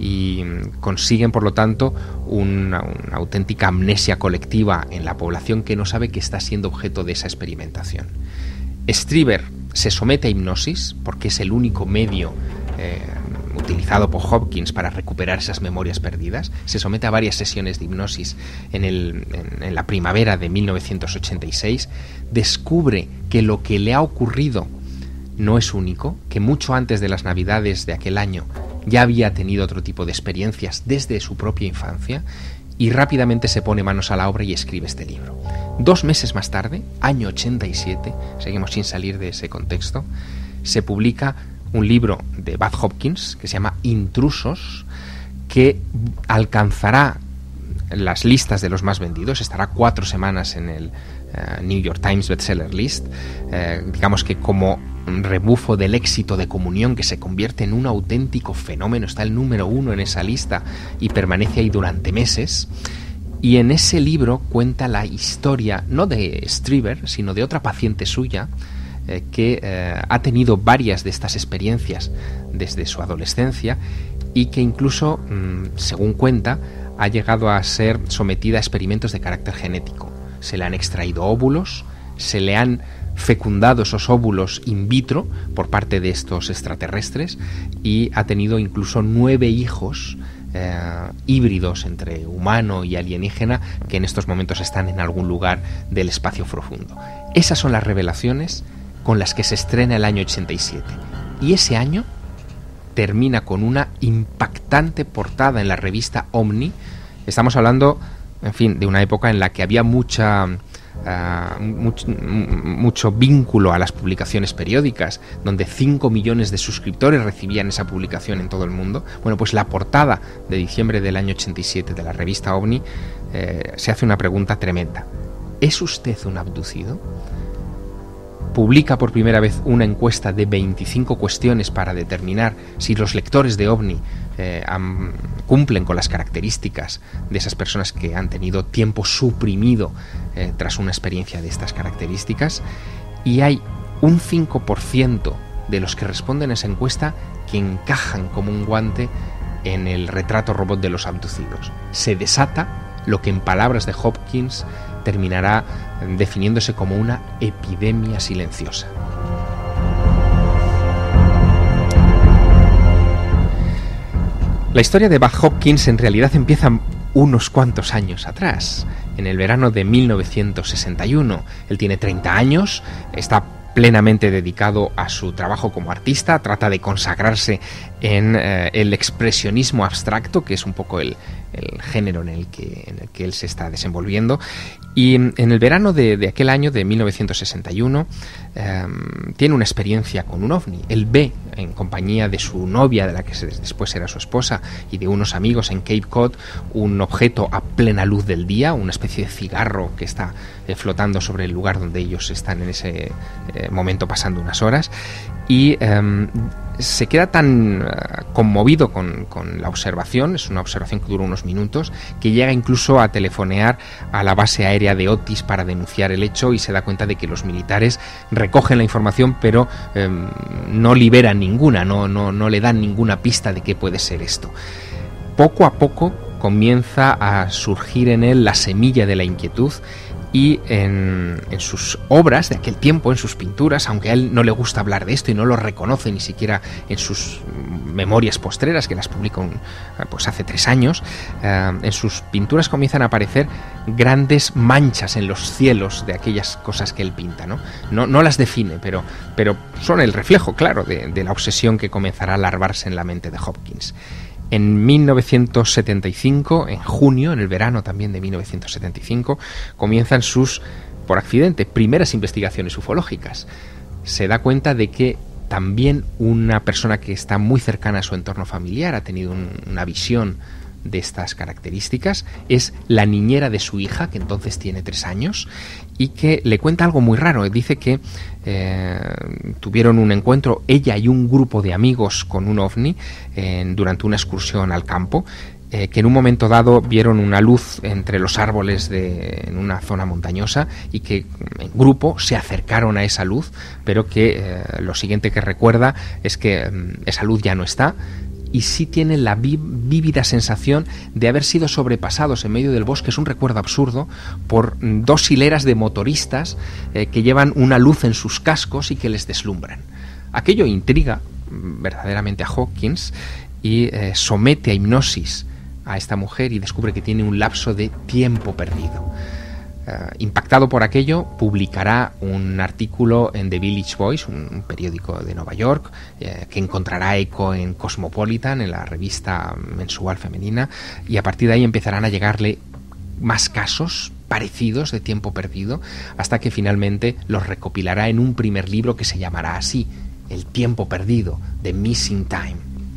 Speaker 5: y consiguen, por lo tanto, una, una auténtica amnesia colectiva en la población que no sabe que está siendo objeto de esa experimentación. Strieber se somete a hipnosis porque es el único medio eh, utilizado por Hopkins para recuperar esas memorias perdidas. Se somete a varias sesiones de hipnosis en, el, en, en la primavera de mil novecientos ochenta y seis. Descubre que lo que le ha ocurrido no es único, que mucho antes de las Navidades de aquel año ya había tenido otro tipo de experiencias desde su propia infancia, y rápidamente se pone manos a la obra y escribe este libro. Dos meses más tarde, año ochenta y siete, seguimos sin salir de ese contexto, se publica un libro de Bud Hopkins que se llama Intrusos, que alcanzará las listas de los más vendidos, estará cuatro semanas en el uh, New York Times Bestseller List, eh, digamos que como rebufo del éxito de Comunión, que se convierte en un auténtico fenómeno, está el número uno en esa lista y permanece ahí durante meses. Y en ese libro cuenta la historia no de Strieber, sino de otra paciente suya, eh, que eh, ha tenido varias de estas experiencias desde su adolescencia y que incluso, mmm, según cuenta, ha llegado a ser sometida a experimentos de carácter genético. Se le han extraído óvulos, se le han fecundado esos óvulos in vitro por parte de estos extraterrestres y ha tenido incluso nueve hijos eh, híbridos entre humano y alienígena que en estos momentos están en algún lugar del espacio profundo. Esas son las revelaciones con las que se estrena el año ochenta y siete, y ese año termina con una impactante portada en la revista Omni. Estamos hablando, en fin, de una época en la que había mucha Uh, mucho, mucho vínculo a las publicaciones periódicas, donde cinco millones de suscriptores recibían esa publicación en todo el mundo. Bueno, pues la portada de diciembre del año ochenta y siete de la revista OVNI eh, se hace una pregunta tremenda. ¿es usted un abducido? Publica por primera vez una encuesta de veinticinco cuestiones para determinar si los lectores de OVNI eh, han, cumplen con las características de esas personas que han tenido tiempo suprimido eh, tras una experiencia de estas características, y hay un cinco por ciento de los que responden a esa encuesta que encajan como un guante en el retrato robot de los abducidos. Se desata lo que en palabras de Hopkins terminará definiéndose como una epidemia silenciosa. La historia de Bud Hopkins en realidad empieza unos cuantos años atrás, en el verano de mil novecientos sesenta y uno. Él tiene treinta años, está plenamente dedicado a su trabajo como artista, trata de consagrarse en eh, el expresionismo abstracto, que es un poco el, el género en el, que, en el que él se está desenvolviendo, y en el verano de, de aquel año de mil novecientos sesenta y uno eh, tiene una experiencia con un ovni. Él ve, en compañía de su novia, de la que después era su esposa, y de unos amigos en Cape Cod, un objeto a plena luz del día, una especie de cigarro que está eh, flotando sobre el lugar donde ellos están en ese eh, momento pasando unas horas, y eh, se queda tan uh, conmovido con, con la observación, es una observación que dura unos minutos, que llega incluso a telefonear a la base aérea de Otis para denunciar el hecho, y se da cuenta de que los militares recogen la información pero eh, no liberan ninguna, no, no, no le dan ninguna pista de qué puede ser esto. Poco a poco comienza a surgir en él la semilla de la inquietud, y en, en sus obras de aquel tiempo, en sus pinturas, aunque a él no le gusta hablar de esto y no lo reconoce ni siquiera en sus memorias postreras, que las publicó pues hace tres años, eh, en sus pinturas comienzan a aparecer grandes manchas en los cielos de aquellas cosas que él pinta, ¿no? No, no las define, pero, pero son el reflejo, claro, de, de la obsesión que comenzará a larvarse en la mente de Hopkins. En mil novecientos setenta y cinco, en junio, en el verano también de mil novecientos setenta y cinco, comienzan sus, por accidente, primeras investigaciones ufológicas. Se da cuenta de que también una persona que está muy cercana a su entorno familiar ha tenido un, una visión de estas características. Es la niñera de su hija, que entonces tiene tres años, y que le cuenta algo muy raro. Dice que eh, tuvieron un encuentro, ella y un grupo de amigos, con un ovni eh, durante una excursión al campo, eh, que en un momento dado vieron una luz entre los árboles de, en una zona montañosa, y que en grupo se acercaron a esa luz, pero que eh, lo siguiente que recuerda es que eh, esa luz ya no está, y sí tiene la ví- vívida sensación de haber sido sobrepasados en medio del bosque, es un recuerdo absurdo, por dos hileras de motoristas eh, que llevan una luz en sus cascos y que les deslumbran. Aquello intriga verdaderamente a Hopkins y eh, somete a hipnosis a esta mujer, y descubre que tiene un lapso de tiempo perdido. Uh, impactado por aquello, publicará un artículo en The Village Voice, un, un periódico de Nueva York, eh, que encontrará eco en Cosmopolitan, en la revista mensual femenina, y a partir de ahí empezarán a llegarle más casos parecidos de tiempo perdido, hasta que finalmente los recopilará en un primer libro que se llamará así, El tiempo perdido, The Missing Time.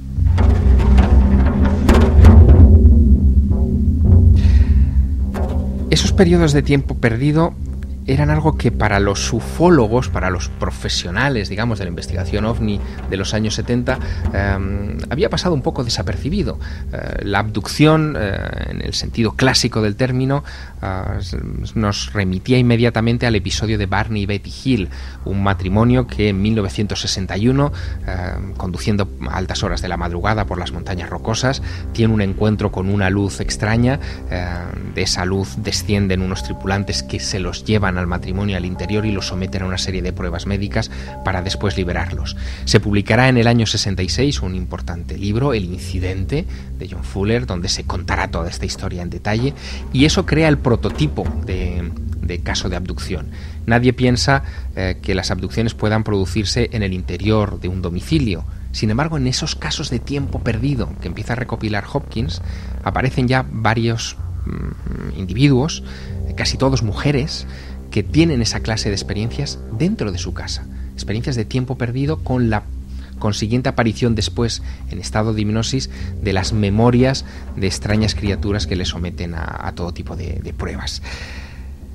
Speaker 5: Esos periodos de tiempo perdido eran algo que para los ufólogos, para los profesionales, digamos, de la investigación ovni de los años setenta, eh, había pasado un poco desapercibido. Eh, la abducción, eh, en el sentido clásico del término, eh, nos remitía inmediatamente al episodio de Barney y Betty Hill, un matrimonio que en mil novecientos sesenta y uno, eh, conduciendo a altas horas de la madrugada por las montañas rocosas, tiene un encuentro con una luz extraña. Eh, de esa luz descienden unos tripulantes que se los llevan al matrimonio al interior y los someten a una serie de pruebas médicas para después liberarlos. Se publicará en el año sesenta y seis un importante libro, El incidente, de John Fuller, donde se contará toda esta historia en detalle, y eso crea el prototipo de, de caso de abducción. Nadie piensa eh, que las abducciones puedan producirse en el interior de un domicilio. Sin embargo, en esos casos de tiempo perdido que empieza a recopilar Hopkins, aparecen ya varios mm, individuos, casi todos mujeres, que tienen esa clase de experiencias dentro de su casa, experiencias de tiempo perdido, con la consiguiente aparición después, en estado de hipnosis, de las memorias de extrañas criaturas que le someten a, a todo tipo de, de pruebas.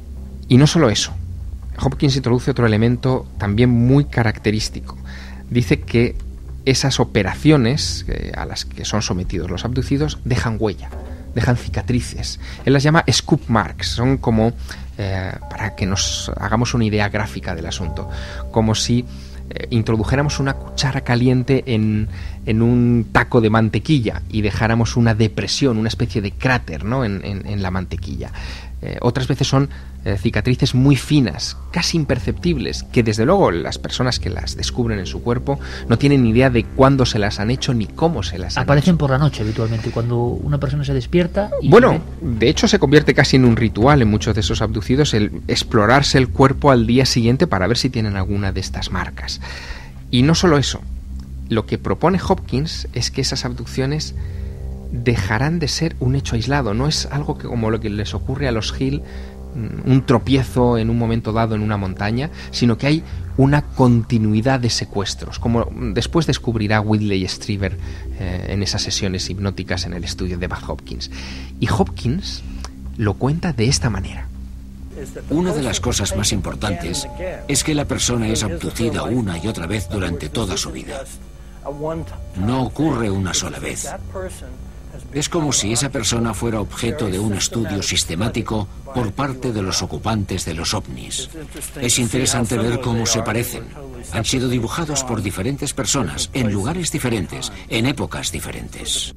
Speaker 5: Y no solo eso, Hopkins introduce otro elemento también muy característico. Dice que esas operaciones eh, a las que son sometidos los abducidos dejan huella, dejan cicatrices. Él las llama scoop marks, son como, eh, para que nos hagamos una idea gráfica del asunto, como si eh, introdujéramos una cuchara caliente en, en un taco de mantequilla y dejáramos una depresión, una especie de cráter, ¿no?, en, en, en la mantequilla. Eh, otras veces son eh, cicatrices muy finas, casi imperceptibles, que desde luego las personas que las descubren en su cuerpo no tienen ni idea de cuándo se las han hecho ni cómo se las han
Speaker 2: Aparecen
Speaker 5: hecho.
Speaker 2: por la noche habitualmente, cuando una persona se despierta y
Speaker 5: Bueno,
Speaker 2: ve.
Speaker 5: de hecho se convierte casi en un ritual en muchos de esos abducidos el explorarse el cuerpo al día siguiente para ver si tienen alguna de estas marcas. Y no solo eso, lo que propone Hopkins es que esas abducciones dejarán de ser un hecho aislado, no es algo que como lo que les ocurre a los Hill, un tropiezo en un momento dado en una montaña, sino que hay una continuidad de secuestros, como después descubrirá Whitley Strieber eh, en esas sesiones hipnóticas en el estudio de Bud Hopkins. Y Hopkins lo cuenta de esta manera.
Speaker 10: Una de las cosas más importantes es que la persona es abducida una y otra vez durante toda su vida. No ocurre una sola vez. Es como si esa persona fuera objeto de un estudio sistemático por parte de los ocupantes de los ovnis. Es interesante ver cómo se parecen. Han sido dibujados por diferentes personas, en lugares diferentes, en épocas diferentes.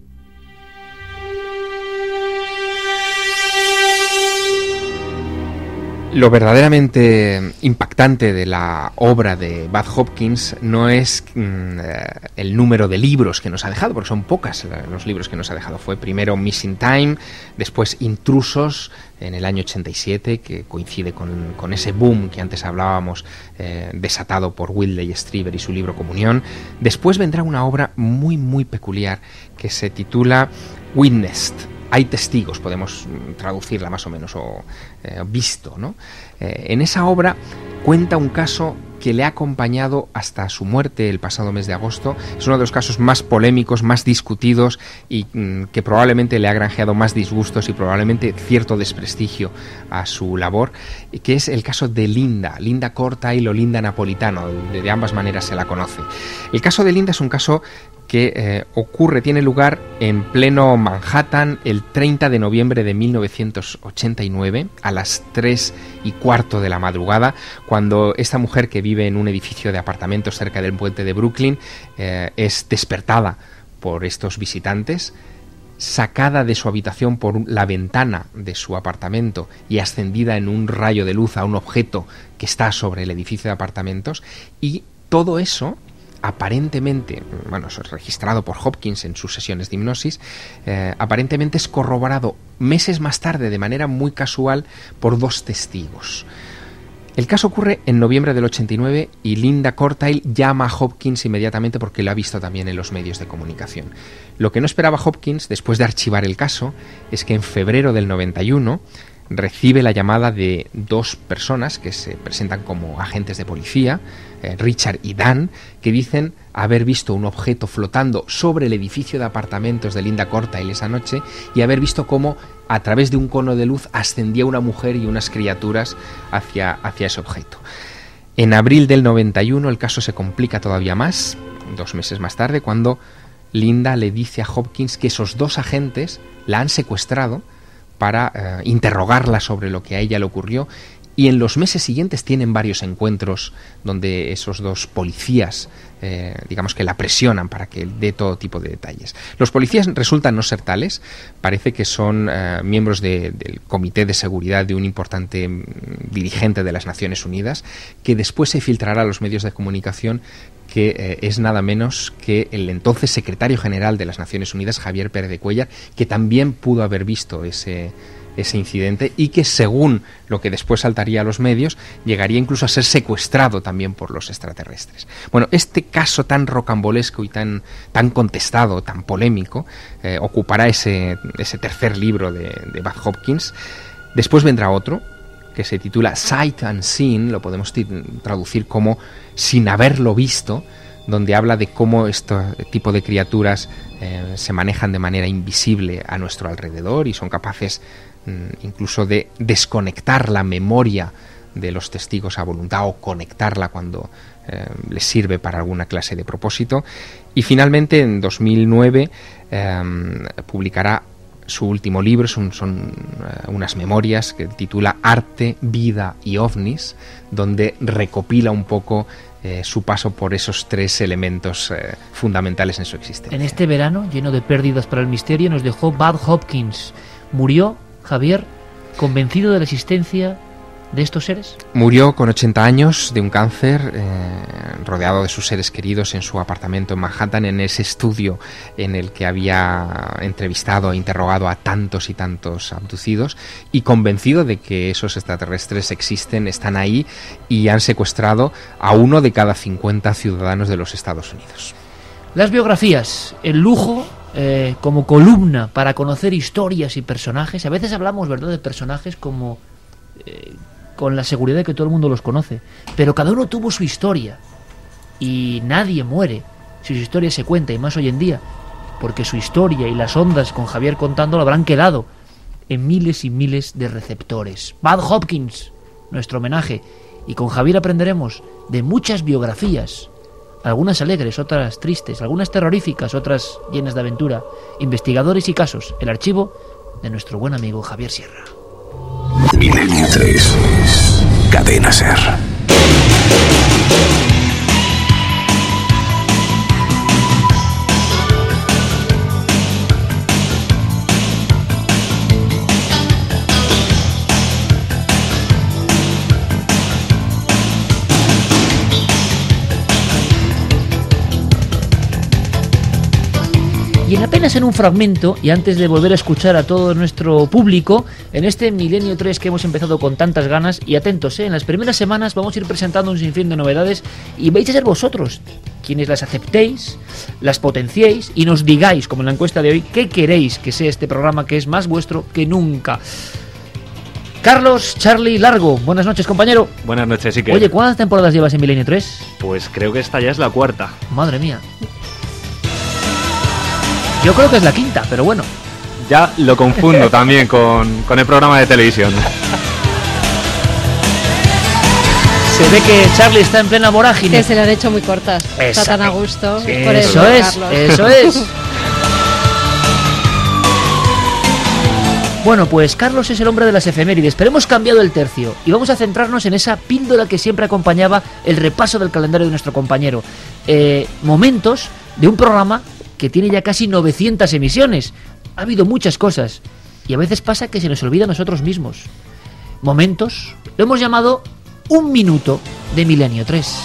Speaker 5: Lo verdaderamente impactante de la obra de Bud Hopkins no es mm, el número de libros que nos ha dejado, porque son pocas los libros que nos ha dejado. Fue primero Missing Time, después Intrusos en el año ochenta y siete, que coincide con, con ese boom que antes hablábamos, eh, desatado por Whitley Strieber y su libro Comunión. Después vendrá una obra muy muy peculiar que se titula Witnessed. Hay testigos, podemos traducirla más o menos, o eh, visto, ¿no? Eh, en esa obra cuenta un caso que le ha acompañado hasta su muerte el pasado mes de agosto. Es uno de los casos más polémicos, más discutidos y mm, que probablemente le ha granjeado más disgustos y probablemente cierto desprestigio a su labor, que es el caso de Linda, Linda Cortile o Linda Napolitano, de, de ambas maneras se la conoce. El caso de Linda es un caso que eh, ocurre, tiene lugar en pleno Manhattan el treinta de noviembre de mil novecientos ochenta y nueve a las tres y cuarto de la madrugada, cuando esta mujer que vive en un edificio de apartamentos cerca del puente de Brooklyn eh, es despertada por estos visitantes, sacada de su habitación por la ventana de su apartamento y ascendida en un rayo de luz a un objeto que está sobre el edificio de apartamentos, y todo eso aparentemente, bueno, eso es registrado por Hopkins en sus sesiones de hipnosis, eh, aparentemente es corroborado meses más tarde de manera muy casual por dos testigos. El caso ocurre en noviembre del ochenta y nueve y Linda Cortile llama a Hopkins inmediatamente porque lo ha visto también en los medios de comunicación. Lo que no esperaba Hopkins, después de archivar el caso, es que en febrero del noventa y uno recibe la llamada de dos personas que se presentan como agentes de policía, eh, Richard y Dan, que dicen haber visto un objeto flotando sobre el edificio de apartamentos de Linda Cortile esa noche y haber visto cómo a través de un cono de luz ascendía una mujer y unas criaturas hacia, hacia ese objeto. En abril del noventa y uno el caso se complica todavía más, dos meses más tarde, cuando Linda le dice a Hopkins que esos dos agentes la han secuestrado para eh, interrogarla sobre lo que a ella le ocurrió, y en los meses siguientes tienen varios encuentros donde esos dos policías eh, digamos que la presionan para que dé todo tipo de detalles. Los policías resultan no ser tales, parece que son eh, miembros de, del Comité de Seguridad de un importante mm, dirigente de las Naciones Unidas, que después se filtrará a los medios de comunicación que eh, es nada menos que el entonces secretario general de las Naciones Unidas, Javier Pérez de Cuéllar, que también pudo haber visto ese, ese incidente y que, según lo que después saltaría a los medios, llegaría incluso a ser secuestrado también por los extraterrestres. Bueno, este caso tan rocambolesco y tan, tan contestado, tan polémico, eh, ocupará ese, ese tercer libro de, de Bud Hopkins. Después vendrá otro que se titula Sight Unseen, lo podemos traducir como Sin haberlo visto, donde habla de cómo este tipo de criaturas eh, se manejan de manera invisible a nuestro alrededor y son capaces mm, incluso de desconectar la memoria de los testigos a voluntad o conectarla cuando eh, les sirve para alguna clase de propósito. Y finalmente en dos mil nueve eh, publicará su último libro, son, son uh, unas memorias que titula Arte, Vida y OVNIs, donde recopila un poco eh, su paso por esos tres elementos eh, fundamentales en su existencia.
Speaker 2: En este verano, lleno de pérdidas para el misterio, nos dejó Bud Hopkins. ¿Murió, Javier, convencido de la existencia de estos seres?
Speaker 5: Murió con ochenta años de un cáncer, eh, rodeado de sus seres queridos en su apartamento en Manhattan, en ese estudio en el que había entrevistado e interrogado a tantos y tantos abducidos, y convencido de que esos extraterrestres existen, están ahí y han secuestrado a uno de cada cincuenta ciudadanos de los Estados Unidos.
Speaker 2: Las biografías, el lujo eh, como columna para conocer historias y personajes. A veces hablamos, ¿verdad?, de personajes como eh, con la seguridad de que todo el mundo los conoce, pero cada uno tuvo su historia y nadie muere si su historia se cuenta, y más hoy en día, porque su historia y las ondas con Javier contándolo habrán quedado en miles y miles de receptores. Bud Hopkins, nuestro homenaje, y con Javier aprenderemos de muchas biografías, algunas alegres, otras tristes, algunas terroríficas, otras llenas de aventura, investigadores y casos, el archivo de nuestro buen amigo Javier Sierra.
Speaker 1: Milenio tres, Cadena Ser.
Speaker 2: Y en apenas en un fragmento, y antes de volver a escuchar a todo nuestro público, en este Milenio tres que hemos empezado con tantas ganas, y atentos, ¿eh? En las primeras semanas vamos a ir presentando un sinfín de novedades, y vais a ser vosotros quienes las aceptéis, las potenciéis, y nos digáis, como en la encuesta de hoy, qué queréis que sea este programa, que es más vuestro que nunca. Carlos, Charlie, Largo, buenas noches, compañero.
Speaker 11: Buenas noches, sí que...
Speaker 2: Oye, ¿cuántas temporadas llevas en Milenio tres?
Speaker 11: Pues creo que esta ya es la cuarta.
Speaker 2: Madre mía. Yo creo que es la quinta, pero bueno.
Speaker 11: Ya lo confundo también con, con el programa de televisión.
Speaker 2: Se ve que Charlie está en plena vorágine.
Speaker 4: Que se le han hecho muy cortas. Esa, está tan a gusto.
Speaker 2: Sí,
Speaker 4: por
Speaker 2: eso,
Speaker 4: eso
Speaker 2: es,
Speaker 4: Carlos.
Speaker 2: eso es. Bueno, pues Carlos es el hombre de las efemérides, pero hemos cambiado el tercio y vamos a centrarnos en esa píldora que siempre acompañaba el repaso del calendario de nuestro compañero. Eh, momentos de un programa que tiene ya casi novecientas emisiones. Ha habido muchas cosas y a veces pasa que se nos olvida a nosotros mismos. Momentos, lo hemos llamado Un Minuto de Milenio tres.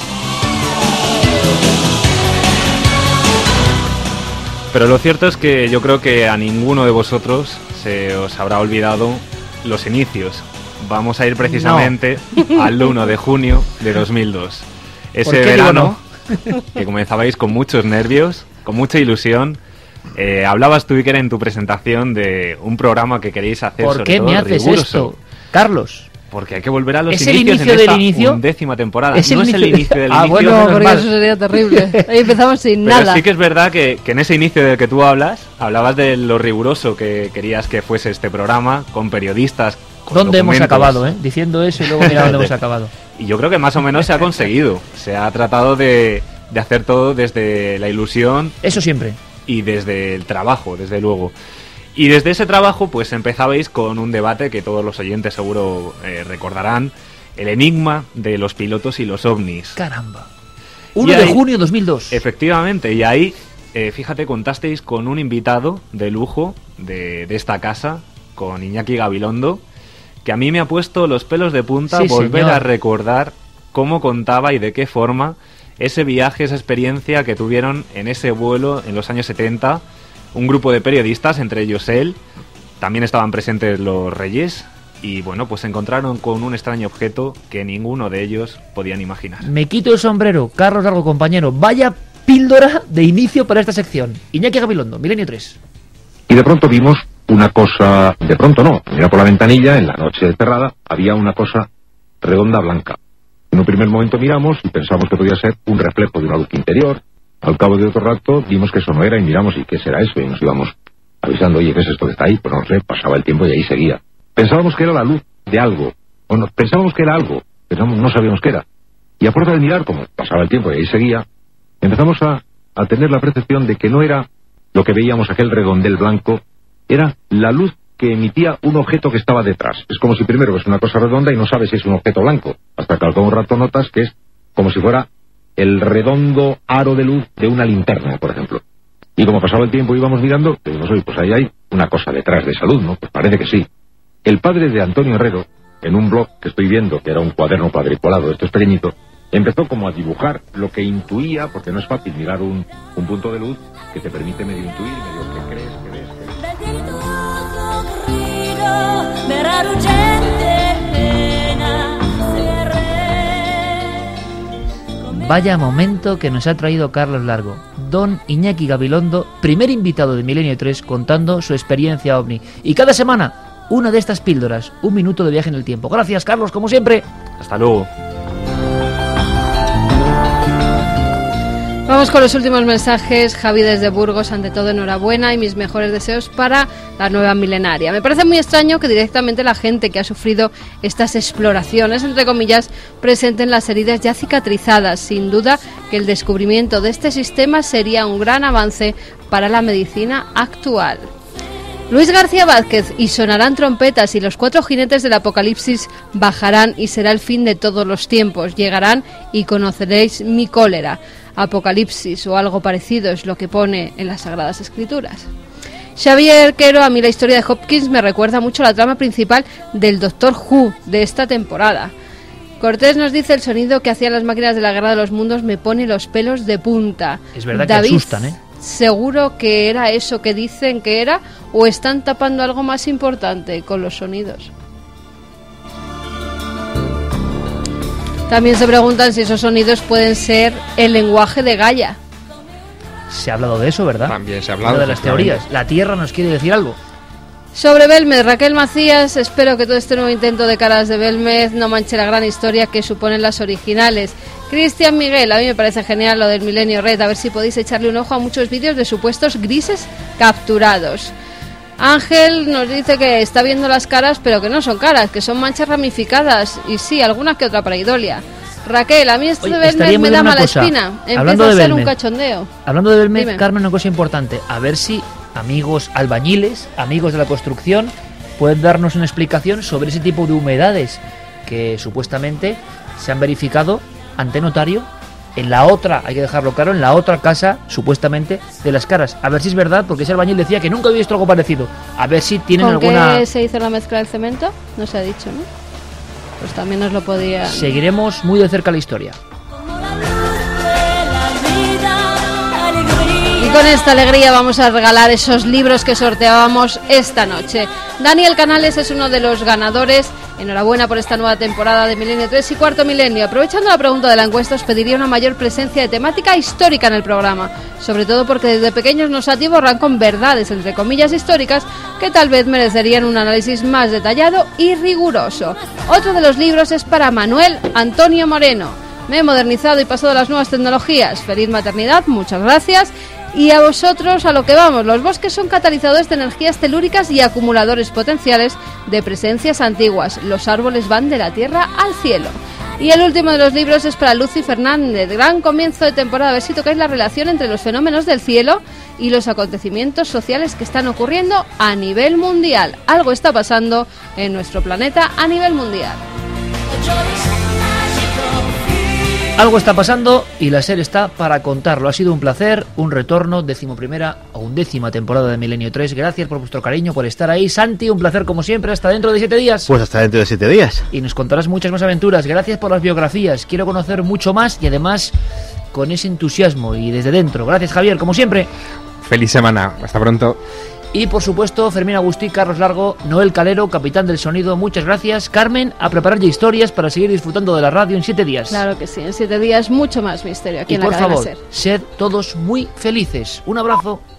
Speaker 11: Pero lo cierto es que yo creo que a ninguno de vosotros se os habrá olvidado los inicios. Vamos a ir precisamente no. al uno de junio de dos mil dos. Ese verano no? que comenzabais con muchos nervios, con mucha ilusión. Eh, hablabas tú, Iker, en tu presentación de un programa que queréis hacer.
Speaker 2: ¿Por
Speaker 11: sobre
Speaker 2: qué
Speaker 11: todo
Speaker 2: me haces
Speaker 11: riguroso.
Speaker 2: esto, Carlos?
Speaker 11: Porque hay que volver a los
Speaker 2: ¿Es
Speaker 11: inicios
Speaker 2: el inicio
Speaker 11: en esta
Speaker 2: del inicio?
Speaker 11: undécima temporada.
Speaker 2: ¿Es
Speaker 11: no
Speaker 2: el
Speaker 11: es el inicio del
Speaker 2: ah,
Speaker 11: inicio.
Speaker 2: Bueno,
Speaker 4: porque
Speaker 2: mal.
Speaker 4: eso sería terrible. Ahí empezamos sin
Speaker 11: Pero
Speaker 4: nada.
Speaker 11: sí que es verdad que, que en ese inicio del que tú hablas, hablabas de lo riguroso que querías que fuese este programa, con periodistas, con
Speaker 2: ¿Dónde hemos
Speaker 11: documentos.
Speaker 2: acabado, eh? Diciendo eso y luego mira dónde hemos acabado.
Speaker 11: Y yo creo que más o menos se ha conseguido. Se ha tratado de, de hacer todo desde la ilusión.
Speaker 2: Eso siempre.
Speaker 11: Y desde el trabajo, desde luego. Y desde ese trabajo, pues empezabais con un debate que todos los oyentes seguro eh, recordarán: el enigma de los pilotos y los ovnis.
Speaker 2: Caramba. uno de junio de dos mil dos.
Speaker 11: Efectivamente, y ahí, eh, fíjate, contasteis con un invitado de lujo de, de esta casa, con Iñaki Gabilondo, que a mí me ha puesto los pelos de punta
Speaker 2: sí,
Speaker 11: volver
Speaker 2: señor.
Speaker 11: a recordar cómo contaba y de qué forma ese viaje, esa experiencia que tuvieron en ese vuelo en los años setenta, un grupo de periodistas, entre ellos él, también estaban presentes los Reyes, y bueno, pues se encontraron con un extraño objeto que ninguno de ellos podían imaginar.
Speaker 2: Me quito el sombrero, Carlos Largo, compañero. Vaya píldora de inicio para esta sección. Iñaki Gabilondo, Milenio tres.
Speaker 12: Y de pronto vimos una cosa, de pronto no, mira por la ventanilla, en la noche cerrada, había una cosa redonda blanca. En un primer momento miramos y pensamos que podía ser un reflejo de una luz interior, Al cabo de otro rato vimos que eso no era y miramos, ¿y qué será eso? Y nos íbamos avisando, oye, ¿qué es esto que está ahí? Pues no sé, pasaba el tiempo y ahí seguía. Pensábamos que era la luz de algo. Bueno, pensábamos que era algo, pero no sabíamos qué era. Y a fuerza de mirar, como pasaba el tiempo y ahí seguía, empezamos a, a tener la percepción de que no era lo que veíamos, aquel redondel blanco, era la luz que emitía un objeto que estaba detrás. Es como si primero ves una cosa redonda y no sabes si es un objeto blanco, hasta que al cabo de un rato notas que es como si fuera el redondo aro de luz de una linterna, por ejemplo. Y como pasaba el tiempo y íbamos mirando, decimos, oye, pues ahí hay una cosa detrás de esa luz, ¿no? Pues parece que sí. El padre de Antonio Herrero, en un blog que estoy viendo, que era un cuaderno cuadriculado, esto es pequeñito, empezó como a dibujar lo que intuía, porque no es fácil mirar un, un punto de luz que te permite medio intuir, medio que crees, que ves, que
Speaker 2: ves. Vaya momento que nos ha traído Carlos Largo. Don Iñaki Gabilondo, primer invitado de Milenio tres, contando su experiencia OVNI. Y cada semana, una de estas píldoras, un minuto de viaje en el tiempo. Gracias, Carlos, como siempre.
Speaker 11: Hasta luego.
Speaker 4: Vamos con los últimos mensajes. Javi desde Burgos, ante todo enhorabuena y mis mejores deseos para la nueva milenaria. Me parece muy extraño que directamente la gente que ha sufrido estas exploraciones, entre comillas, presenten las heridas ya cicatrizadas. Sin duda que el descubrimiento de este sistema sería un gran avance para la medicina actual. Luis García Vázquez, y sonarán trompetas y los cuatro jinetes del apocalipsis bajarán y será el fin de todos los tiempos. Llegarán y conoceréis mi cólera. Apocalipsis o algo parecido es lo que pone en las Sagradas Escrituras. Xavier Quero, a mí la historia de Hopkins me recuerda mucho a la trama principal del Doctor Who de esta temporada. Cortés nos dice, el sonido que hacían las máquinas de la Guerra de los Mundos me pone los pelos de punta.
Speaker 2: Es verdad
Speaker 4: David,
Speaker 2: que asustan, ¿eh?
Speaker 4: ¿Seguro que era eso que dicen que era o están tapando algo más importante con los sonidos? También se preguntan si esos sonidos pueden ser el lenguaje de Gaia.
Speaker 2: Se ha hablado de eso, ¿verdad?
Speaker 5: También se ha hablado.
Speaker 2: Una de las teorías. La Tierra nos quiere decir algo.
Speaker 4: Sobre Belmez, Raquel Macías, espero que todo este nuevo intento de Caras de Belmez no manche la gran historia que suponen las originales. Cristian Miguel, a mí me parece genial lo del Milenio Red, a ver si podéis echarle un ojo a muchos vídeos de supuestos grises capturados. Ángel nos dice que está viendo las caras, pero que no son caras, que son manchas ramificadas, y sí, alguna que otra pareidolia. Raquel, a mí esto
Speaker 2: Oye,
Speaker 4: de Belmez me da mala
Speaker 2: cosa.
Speaker 4: espina,
Speaker 2: Hablando
Speaker 4: empieza
Speaker 2: de
Speaker 4: a ser
Speaker 2: Belmez,
Speaker 4: un cachondeo.
Speaker 2: Hablando de Belmez,
Speaker 4: Dime.
Speaker 2: Carmen, una cosa importante, a ver si amigos albañiles, amigos de la construcción, pueden darnos una explicación sobre ese tipo de humedades que supuestamente se han verificado ante notario en la otra, hay que dejarlo claro, en la otra casa, supuestamente, de las Caras. A ver si es verdad, porque ese albañil decía que nunca había visto algo parecido. A ver si tienen
Speaker 4: ¿Con
Speaker 2: alguna...
Speaker 4: qué se hizo la mezcla del cemento? No se ha dicho, ¿no? Pues también nos lo podía...
Speaker 2: Seguiremos muy de cerca la historia.
Speaker 4: Y con esta alegría vamos a regalar esos libros que sorteábamos esta noche. Daniel Canales es uno de los ganadores. Enhorabuena por esta nueva temporada de Milenio tres y Cuarto Milenio. Aprovechando la pregunta de la encuesta, os pediría una mayor presencia de temática histórica en el programa. Sobre todo porque desde pequeños nos atiborran con verdades, entre comillas, históricas que tal vez merecerían un análisis más detallado y riguroso. Otro de los libros es para Manuel Antonio Moreno. Me he modernizado y pasado a las nuevas tecnologías. Feliz maternidad, muchas gracias. Y a vosotros, a lo que vamos. Los bosques son catalizadores de energías telúricas y acumuladores potenciales de presencias antiguas. Los árboles van de la tierra al cielo. Y el último de los libros es para Lucy Fernández. Gran comienzo de temporada. A ver si tocáis la relación entre los fenómenos del cielo y los acontecimientos sociales que están ocurriendo a nivel mundial. Algo está pasando en nuestro planeta a nivel mundial.
Speaker 2: Algo está pasando y la SER está para contarlo. Ha sido un placer, un retorno, decimoprimera o undécima temporada de Milenio tres. Gracias por vuestro cariño, por estar ahí. Santi, un placer como siempre. Hasta dentro de siete días.
Speaker 6: Pues hasta dentro de siete días.
Speaker 2: Y nos contarás muchas más aventuras. Gracias por las biografías. Quiero conocer mucho más y además con ese entusiasmo y desde dentro. Gracias, Javier, como siempre.
Speaker 5: Feliz semana. Hasta pronto.
Speaker 2: Y por supuesto, Fermín Agustí, Carlos Largo, Noel Calero, capitán del sonido, muchas gracias. Carmen, a preparar ya historias para seguir disfrutando de la radio en siete días.
Speaker 4: Claro que sí, en siete días mucho más misterio aquí
Speaker 2: y
Speaker 4: en la
Speaker 2: por
Speaker 4: cadena
Speaker 2: favor,
Speaker 4: SER.
Speaker 2: sed todos muy felices. Un abrazo.